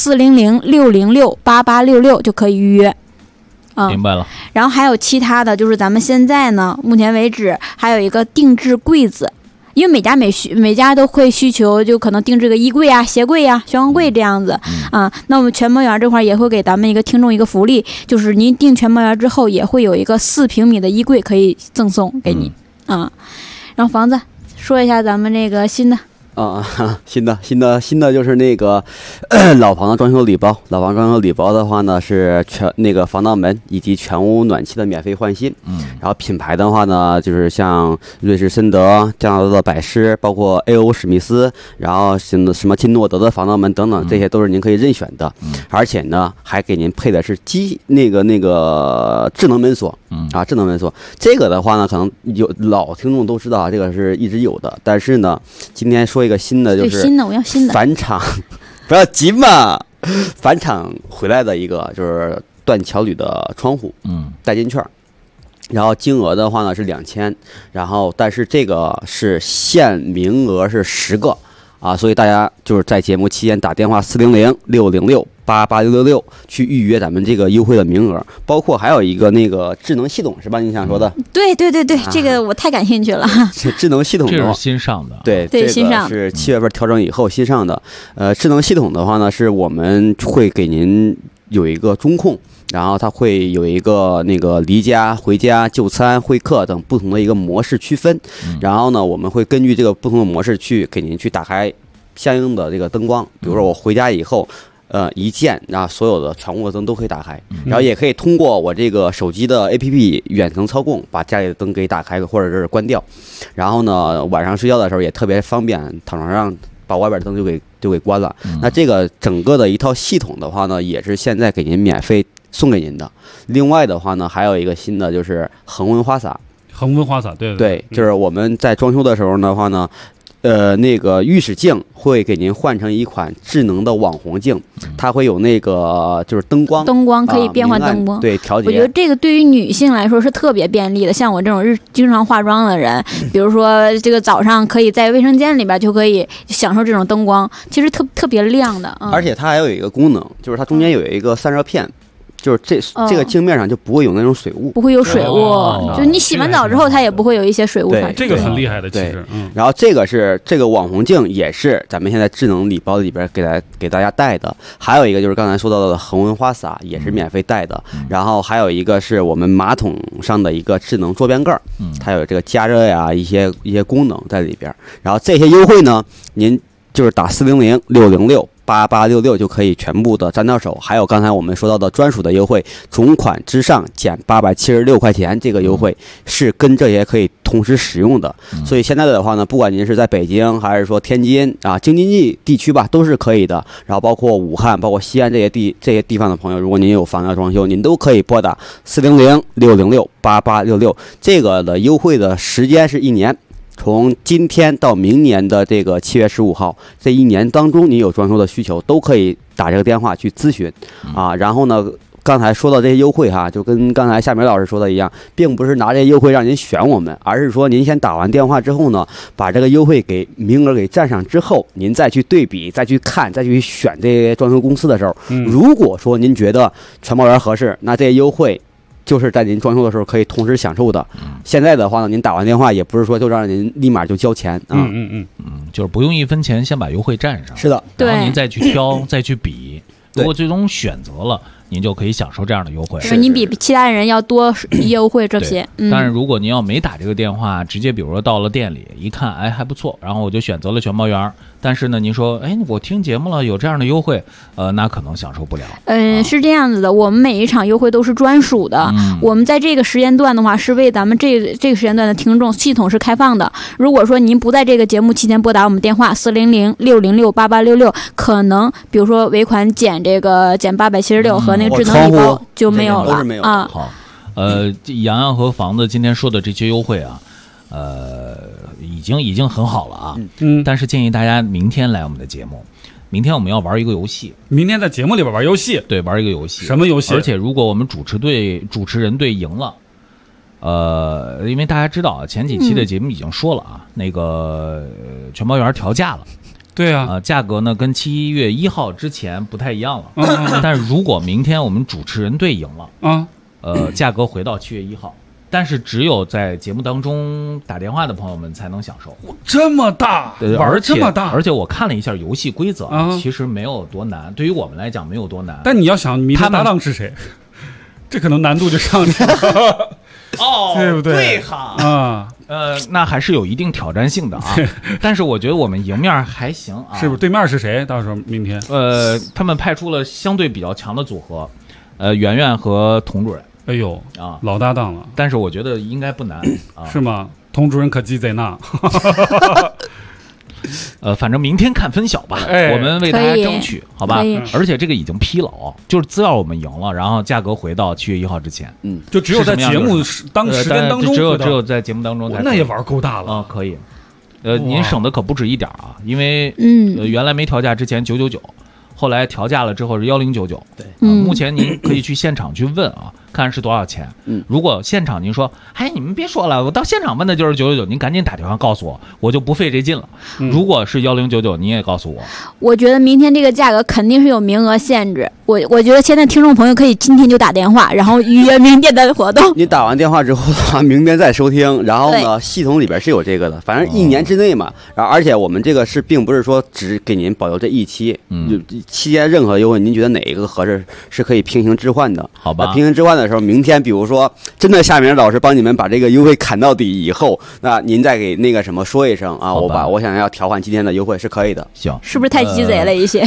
400-606-8866就可以预约。 明白了。 然后还有其他的，就是咱们现在呢，目前为止还有一个定制柜子，因为每家都会需求，就可能定制个衣柜啊、鞋柜啊、玄关柜这样子那我们全茂园这块也会给咱们一个听众一个福利，就是您订全茂园之后，也会有一个4平米的衣柜可以赠送给你然后房子说一下咱们这个新的。 新的就是那个老房的装修礼包。老房装修礼包的话呢，是全那个防盗门以及全屋暖气的免费换新。然后品牌的话呢，就是像瑞士森德、加拿大的百狮，包括 A.O. 史密斯，然后什么金诺德的防盗门等等，这些都是您可以任选的。而且呢，还给您配的是那个智能门锁。智能门锁这个的话呢，可能有老听众都知道，这个是一直有的。但是呢，今天说一个新的，就是新的，我要新的。 返厂，不要急嘛。返厂回来的一个就是断桥铝的窗户，代金券。然后金额的话呢是2000，然后但是这个是限名额是10个所以大家就是在节目期间打电话400-606-8866去预约咱们这个优惠的名额，包括还有一个那个智能系统是吧？你想说的？ 对，这个我太感兴趣了。 智能系统这是新上的， 对， 新上是7月份调整以后新上的。智能系统的话呢，是我们会给您有一个中控。然后它会有一个那个离家、回家、就餐、会客等不同的一个模式区分，然后呢，我们会根据这个不同的模式去给您去打开相应的这个灯光。比如说我回家以后，一键，然后所有的全屋的灯都可以打开，然后也可以通过我这个手机的 APP 远程操控，把家里的灯给打开或者是关掉。然后呢，晚上睡觉的时候也特别方便，躺床上把外边灯就给关了。那这个整个的一套系统的话呢，也是现在给您免费送给您的。另外的话呢，还有一个新的就是恒温花洒。对，就是我们在装修的时候的话呢，那个浴室镜会给您换成一款智能的网红镜，它会有那个就是灯光可以变换灯光， 对，调节。 我觉得这个对于女性来说是特别便利的，像我这种经常化妆的人，比如说这个早上可以在卫生间里边就可以享受这种灯光，其实特别亮的。 而且它还有一个功能，就是它中间有一个散热片。就是这个镜面上就不会有那种水雾， 不会有水雾，就是你洗完澡之后它也不会有一些水雾。 对， 这个很厉害的，其实。 然后这个网红镜也是咱们现在智能礼包里边给大家带的，还有一个就是刚才说到的恒温花洒也是免费带的，然后还有一个是我们马桶上的一个智能桌边盖，它有这个加热呀一些功能在里边。然后这些优惠呢，您就是打400-606-8866就可以全部的沾到手。还有刚才我们说到的专属的优惠，总款之上减876块钱，这个优惠是跟这些可以同时使用的。所以现在的话呢，不管您是在北京还是说天津京津冀地区吧，都是可以的。然后包括武汉、包括西安这些地方的朋友，如果您有房要装修，您都可以拨打400-606-8866。这个的优惠的时间是1年。从今天到明年的这个7月15号，这1年当中，你有装修的需求，都可以打这个电话去咨询然后呢， 刚才说到这些优惠哈，就跟刚才夏明老师说的一样，并不是拿这些优惠让您选我们，而是说您先打完电话之后呢，把这个优惠给名额给占上之后，您再去对比、再去看、再去选这些装修公司的时候，如果说您觉得全包圆合适，那这些优惠就是在您装修的时候可以同时享受的。现在的话呢，您打完电话也不是说就让您立马就交钱啊， 就是不用1分钱先把优惠占上。 是的， 然后您再去挑，再去比，如果最终选择了，您就可以享受这样的优惠。 是你比其他人要多优惠这些。 但是如果您要没打这个电话，直接比如说到了店里一看，哎还不错，然后我就选择了全包圆。但是呢，您说，哎，我听节目了，有这样的优惠，那可能享受不了。 是这样子的，我们每一场优惠都是专属的。我们在这个时间段的话，是为咱们这个时间段的听众系统是开放的。如果说您不在这个节目期间拨打我们电话400-606-8866，可能比如说尾款减876和那个智能礼包就没有了啊。 好，洋洋和房子今天说的这些优惠啊。已经很好了啊，但是建议大家明天来我们的节目，明天我们要玩一个游戏。 明天在节目里边玩游戏？ 对，玩一个游戏。 什么游戏？ 而且如果我们主持人队赢了，因为大家知道啊，前几期的节目已经说了啊，那个全包圆调价了。 对啊， 价格呢跟7月1号之前不太一样了。但是如果明天我们主持人队赢了，价格回到7月1号。但是只有在节目当中打电话的朋友们才能享受。 这么大，玩这么大， 而且我看了一下游戏规则，其实没有多难，对于我们来讲没有多难。 但你要想明天搭档是谁，这可能难度就上去了。对不对？ 对哈那还是有一定挑战性的啊。但是我觉得我们赢面还行啊。 是不是？对面是谁？到时候明天他们派出了相对比较强的组合，圆圆和童主任。 哎呦老搭档了， 但是我觉得应该不难啊。 是吗？童主任可鸡贼呢。 反正明天看分晓吧，我们为大家争取，好吧？而且这个已经披牢，就是只要我们赢了，然后价格回到7月1号之前， 就只有在节目时间当中， 只有在节目当中才。 那也玩够大了啊！可以，您省的可不止一点啊，因为原来没调价之前999。后来调价了之后是1099， 对， 目前您可以去现场去问啊，看是多少钱。如果现场您说，哎，你们别说了，我到现场问的就是999，您赶紧打电话告诉我，我就不费这劲了。如果是1099，你也告诉我。 我觉得明天这个价格肯定是有名额限制，我觉得现在听众朋友可以今天就打电话，然后预约明天的活动。 你打完电话之后的话，明天再收听，然后呢，系统里边是有这个的，反正1年之内嘛。然后而且我们这个是并不是说只给您保留这一期，期间任何优惠，您觉得哪一个合适是可以平行置换的？ 好吧， 平行置换的时候，明天比如说真的夏明老师帮你们把这个优惠砍到底以后，那您再给那个什么说一声啊，我想要调换今天的优惠是可以的。 行， 是不是太鸡贼了一些？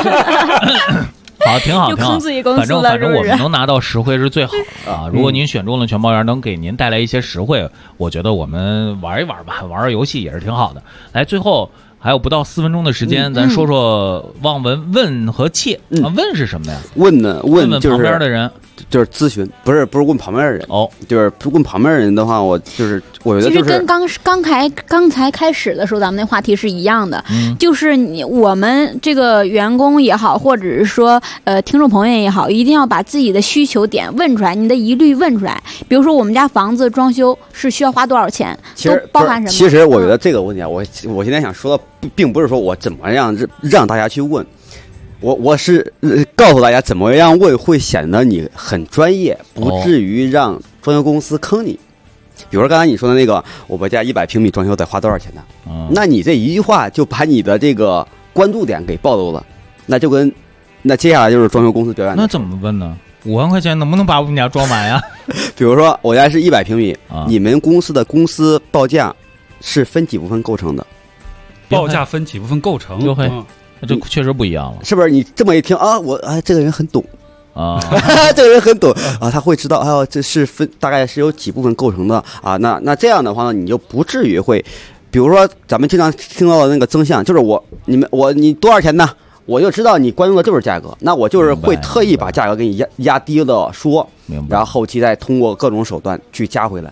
好，挺好，挺好。反正我们能拿到实惠是最好的啊！如果您选中了全包圆，能给您带来一些实惠，我觉得我们玩一玩吧，玩玩游戏也是挺好的。来，最后还有不到4分钟的时间，咱说说望闻问和切问是什么呀？ 问就是旁边的人， 就是咨询，不是问旁边的人就是问旁边的人的话，我觉得其实跟刚才开始的时候咱们那话题是一样的，就是我们这个员工也好，或者是说听众朋友也好，一定要把自己的需求点问出来，你的疑虑问出来。比如说我们家房子装修是需要花多少钱，都包含什么？ 其实我觉得这个问题啊，我现在想说的并不是说我怎么样让大家去问。我是告诉大家怎么样问会显得你很专业，不至于让装修公司坑你。比如说刚才你说的那个，我们家100平米装修得花多少钱呢？那你这一句话就把你的这个关注点给暴露了，那接下来就是装修公司表演。 那怎么问呢？5万块钱能不能把我们家装满呀？ 比如说我家是100平米，你们公司的公司报价是分几部分构成的？ 报价分几部分构成？ 这确实不一样了， 是不是？你这么一听啊，这个人很懂啊， 这个人很懂啊，他会知道这是大概是由几部分构成的啊。那这样的话呢，你就不至于会，比如说咱们经常听到的那个增项，就是你多少钱呢？我就知道你关注的就是价格，那我就是会特意把价格给你压低了说，然后后期再通过各种手段去加回来。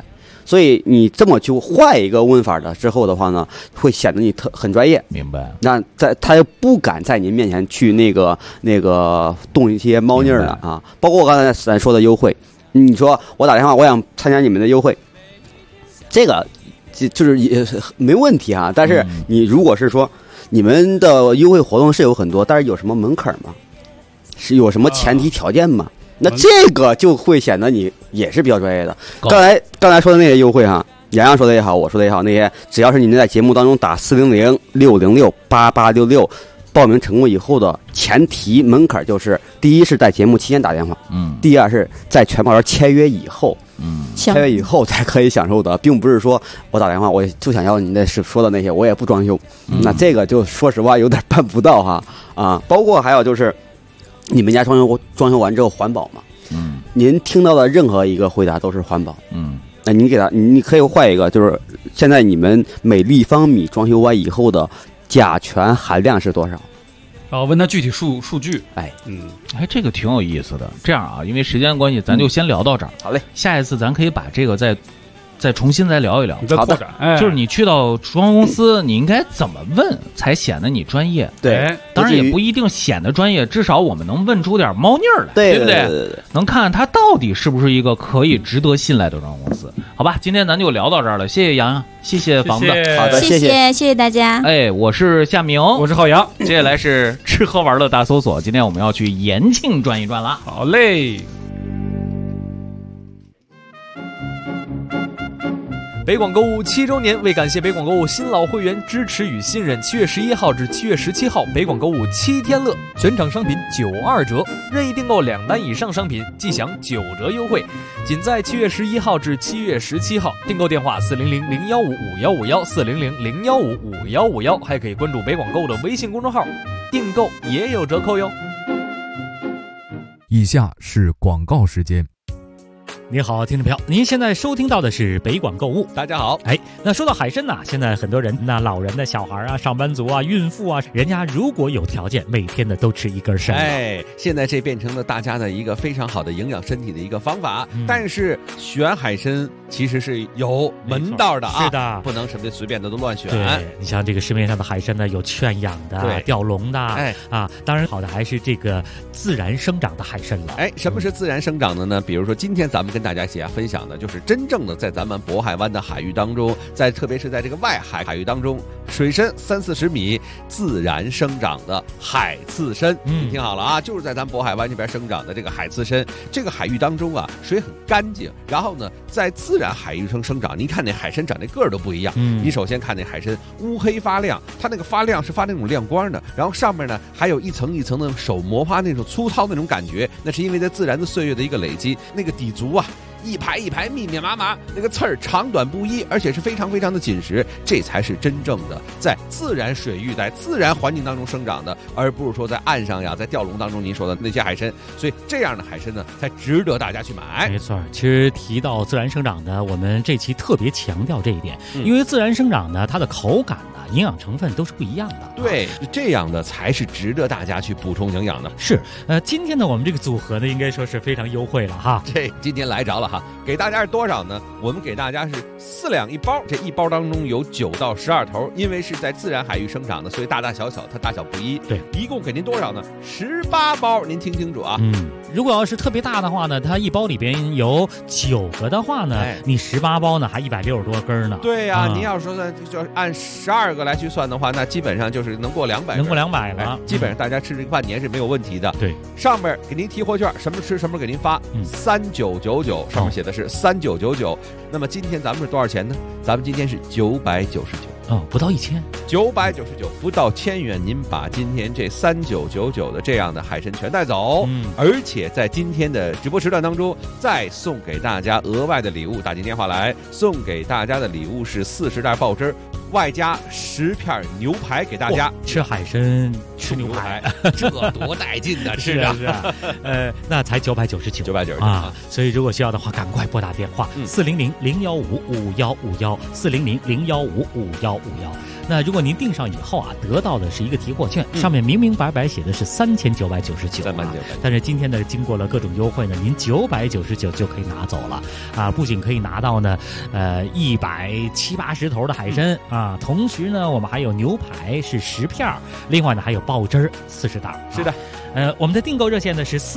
所以你这么去换一个问法的之后的话呢，会显得你很专业。 明白？ 那他又不敢在您面前去那个动一些猫腻儿了啊。包括我刚才咱说的优惠，你说我打电话我想参加你们的优惠，这个就是也没问题啊。但是你如果是说你们的优惠活动是有很多，但是有什么门槛吗？是有什么前提条件吗？那这个就会显得你也是比较专业的。刚才说的那些优惠哈，洋洋说的也好，我说的也好，那些只要是你在节目当中打400-606-8866报名成功以后的前提门槛就是：第一是在节目期间打电话，第二是在全保员签约以后，签约以后才可以享受的，并不是说我打电话我就想要你那说的那些，我也不装修，那这个就说实话有点办不到哈啊。包括还有就是。你们家装修完之后环保吗？您听到的任何一个回答都是环保。那你可以换一个，就是现在你们每立方米装修完以后的甲醛含量是多少？ 问他具体数据。 这个挺有意思的。这样啊，因为时间关系，咱就先聊到这儿。 好嘞， 下一次咱可以把这个再重新聊一聊， 好的， 就是你去到装修公司，你应该怎么问才显得你专业？ 对， 当然也不一定显得专业，至少我们能问出点猫腻儿来，对不对？能看看他到底是不是一个可以值得信赖的装修公司？好吧，今天咱就聊到这儿了，谢谢洋洋，谢谢房子， 好的， 谢谢大家。 我是夏明， 我是浩洋， 接下来是吃喝玩乐大搜索，今天我们要去延庆转一转了。 好嘞。 北广购物7周年，为感谢北广购物新老会员支持与信任，7月11号至7月17号，北广购物7天乐，全场商品92折，任意订购2单以上商品即享9折优惠。仅在7月11号至7月17号，订购电话400-015-5151，400-015-5151，还可以关注北广购物的微信公众号，订购也有折扣哟。 以下是广告时间。 您好，听众朋友，您现在收听到的是北广购物。 大家好， 那说到海参呐，现在很多人，那老人的小孩啊、上班族啊、孕妇啊，人家如果有条件，每天呢都吃一根参。 现在这变成了大家的一个非常好的营养身体的一个方法。但是选海参其实是有门道的啊， 是的， 不能什么随便的都乱选。 对，你像这个市面上的海参呢，有圈养的、吊笼的，当然好的还是这个自然生长的海参了。 什么是自然生长的呢？比如说今天咱们跟大家一起分享的就是真正的在咱们渤海湾的海域当中，特别是在这个外海域当中，水深30-40米自然生长的海刺参。你听好了啊，就是在咱们渤海湾这边生长的这个海刺参。这个海域当中啊，水很干净，然后呢，在自然海域生长，您看那海参长那个儿都不一样。你首先看那海参乌黑发亮，它那个发亮是发那种亮光的，然后上面呢还有一层一层的手磨花那种粗糙那种感觉，那是因为在自然的岁月的一个累积，那个底足啊一排一排密密麻麻，那个刺儿长短不一，而且是非常非常的紧实，这才是真正的在自然水域在自然环境当中生长的，而不是说在岸上呀，在钓笼当中您说的那些海参。所以这样的海参呢，才值得大家去买。 没错，其实提到自然生长的，我们这期特别强调这一点，因为自然生长呢，它的口感呢、营养成分都是不一样的。 对，这样的才是值得大家去补充营养的。 是，今天呢，我们这个组合呢，应该说是非常优惠了哈。 这今天来着了哈，给大家是多少呢？我们给大家是4两1包，这一包当中有9到12头，因为是在自然海域生长的，所以大大小小它大小不一。 对， 一共给您多少呢？18包，您听清楚啊。 如果要是特别大的话呢，它一包里边有9个的话呢，你18包呢还160多根呢。 对呀，您要说呢，就按12个来去算的话，那基本上就是能过200， 能过200了。 基本上大家吃这个半年是没有问题的。 对， 上面给您提货券，什么吃什么给您发，3999，上面写的是3999。那么今天咱们是多少钱呢？咱们今天是999。 不到 1000，999，不到1000元，您把今天这3999的这样的海参全带走，而且在今天的直播时段当中，再送给大家额外的礼物，打进电话来，送给大家的礼物是40袋爆汁，外加10片牛排给大家。 吃海参吃牛排， 这多带劲的是啊！那才999啊！所以如果需要的话，赶快拨打电话400-015-5151，400-015-5151。 那如果您订上以后啊，得到的是一个提货券，上面明明白白写的是3999，但是今天呢，经过了各种优惠呢，您999就可以拿走了啊！不仅可以拿到呢，170-80头的海参啊，同时呢，我们还有牛排是10片，另外呢还有爆汁儿40袋。 是的。 我们的订购热线呢是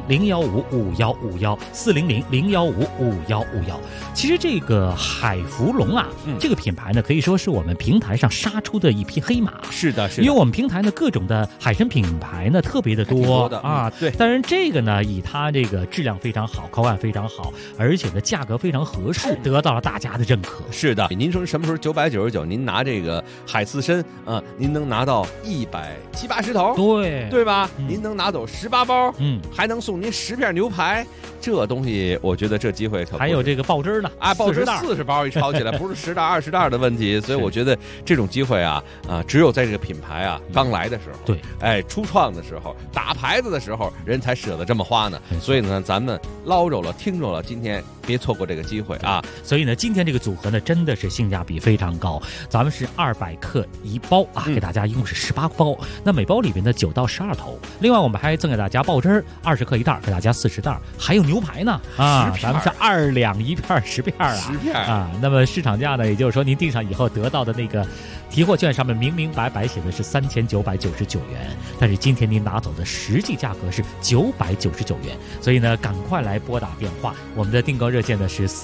400-015-5151，400-015-5151。其实这个海福龙啊，这个品牌呢可以说是我们平台上杀出的一匹黑马。 是的， 因为我们平台呢各种的海参品牌呢特别的多啊。对， 当然这个呢以它这个质量非常好，口感非常好，而且呢价格非常合适，得到了大家的认可。 是的，您说什么时候999？您拿这个海刺参啊，您能拿到170-80头，对吧？您能拿走18包，还能送您10片牛排，这东西我觉得这机会可还有这个爆汁呢啊，爆汁40包一炒起来，不是10袋20袋的问题，所以我觉得这种机会啊只有在这个品牌啊刚来的时候， 对， 初创的时候，打牌子的时候，人才舍得这么花呢。所以呢，咱们捞着了，听着了，今天别错过这个机会啊！ 所以呢，今天这个组合呢，真的是性价比非常高。咱们是200克1包啊，给大家一共是18包。那每包里边呢9到12头。另外，我们还赠给大家爆汁20克1袋，给大家40袋，还有牛排呢啊！咱们是2两1片10片啊 ，10片啊。那么市场价呢，也就是说您订上以后得到的那个提货券上面明明白白写的是3999元，但是今天您拿走的实际价格是999元。所以呢，赶快来拨打电话，我们的订购热线呢是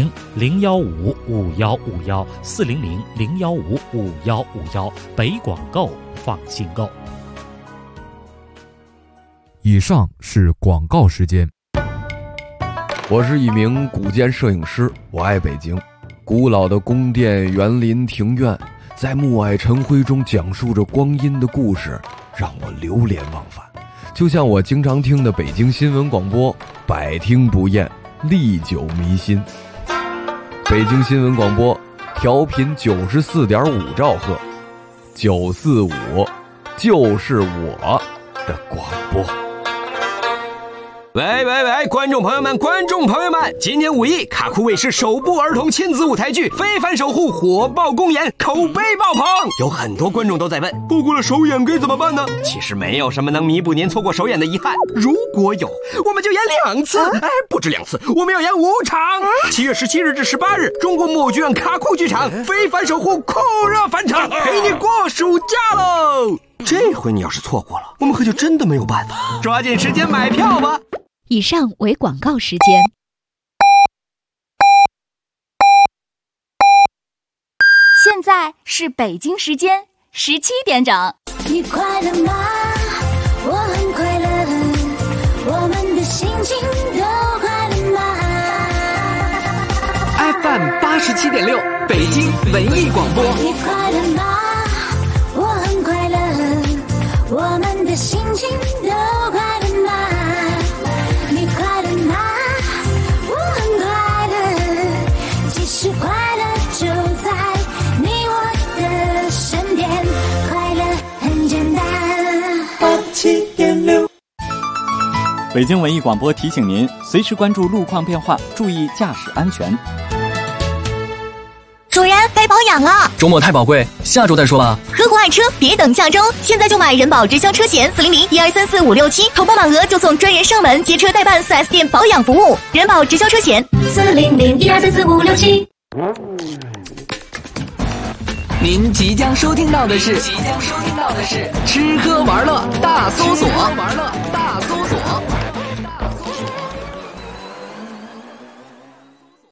400-015-5151，400-015-5151，北广购放心购。 以上是广告时间。 我是一名古建摄影师，我爱北京。古老的宫殿、园林、庭院，在暮霭晨辉中讲述着光阴的故事，让我流连忘返。就像我经常听的北京新闻广播，百听不厌，历久弥新。北京新闻广播调频94.5兆赫，945就是我的广播。 喂，观众朋友们，今年5一，卡酷卫视首部儿童亲子舞台剧《非凡守护》火爆公演，口碑爆棚。有很多观众都在问，错过了首演该怎么办呢？其实没有什么能弥补您错过首演的遗憾，如果有，我们就演2次，不止2次，我们要演5场。7月17日至18日，中国木偶剧院卡酷剧场《非凡守护》酷热返场，陪你过暑假喽！这回你要是错过了，我们可就真的没有办法，抓紧时间买票吧。 以上为广告时间。 现在是北京时间17点整。 你快乐吗？我很快乐，我们的心情都快乐吗 ？FM 87.6，北京文艺广播。 你快乐吗？我很快乐，我们的心情都快乐吗？你快乐吗？我很快乐，其实快乐就在你我的身边，快乐很简单。87.6。 北京文艺广播提醒您，随时关注路况变化，注意驾驶安全。 主人，该保养了。 周末太宝贵，下周再说吧。 合伙爱车，别等下周，现在就买人保直销车险400-1234-567，投保满额就送专人上门接车代办 4S 店保养服务。人保直销车险400-1234-567。 您即将收听到的是吃喝玩乐大搜索。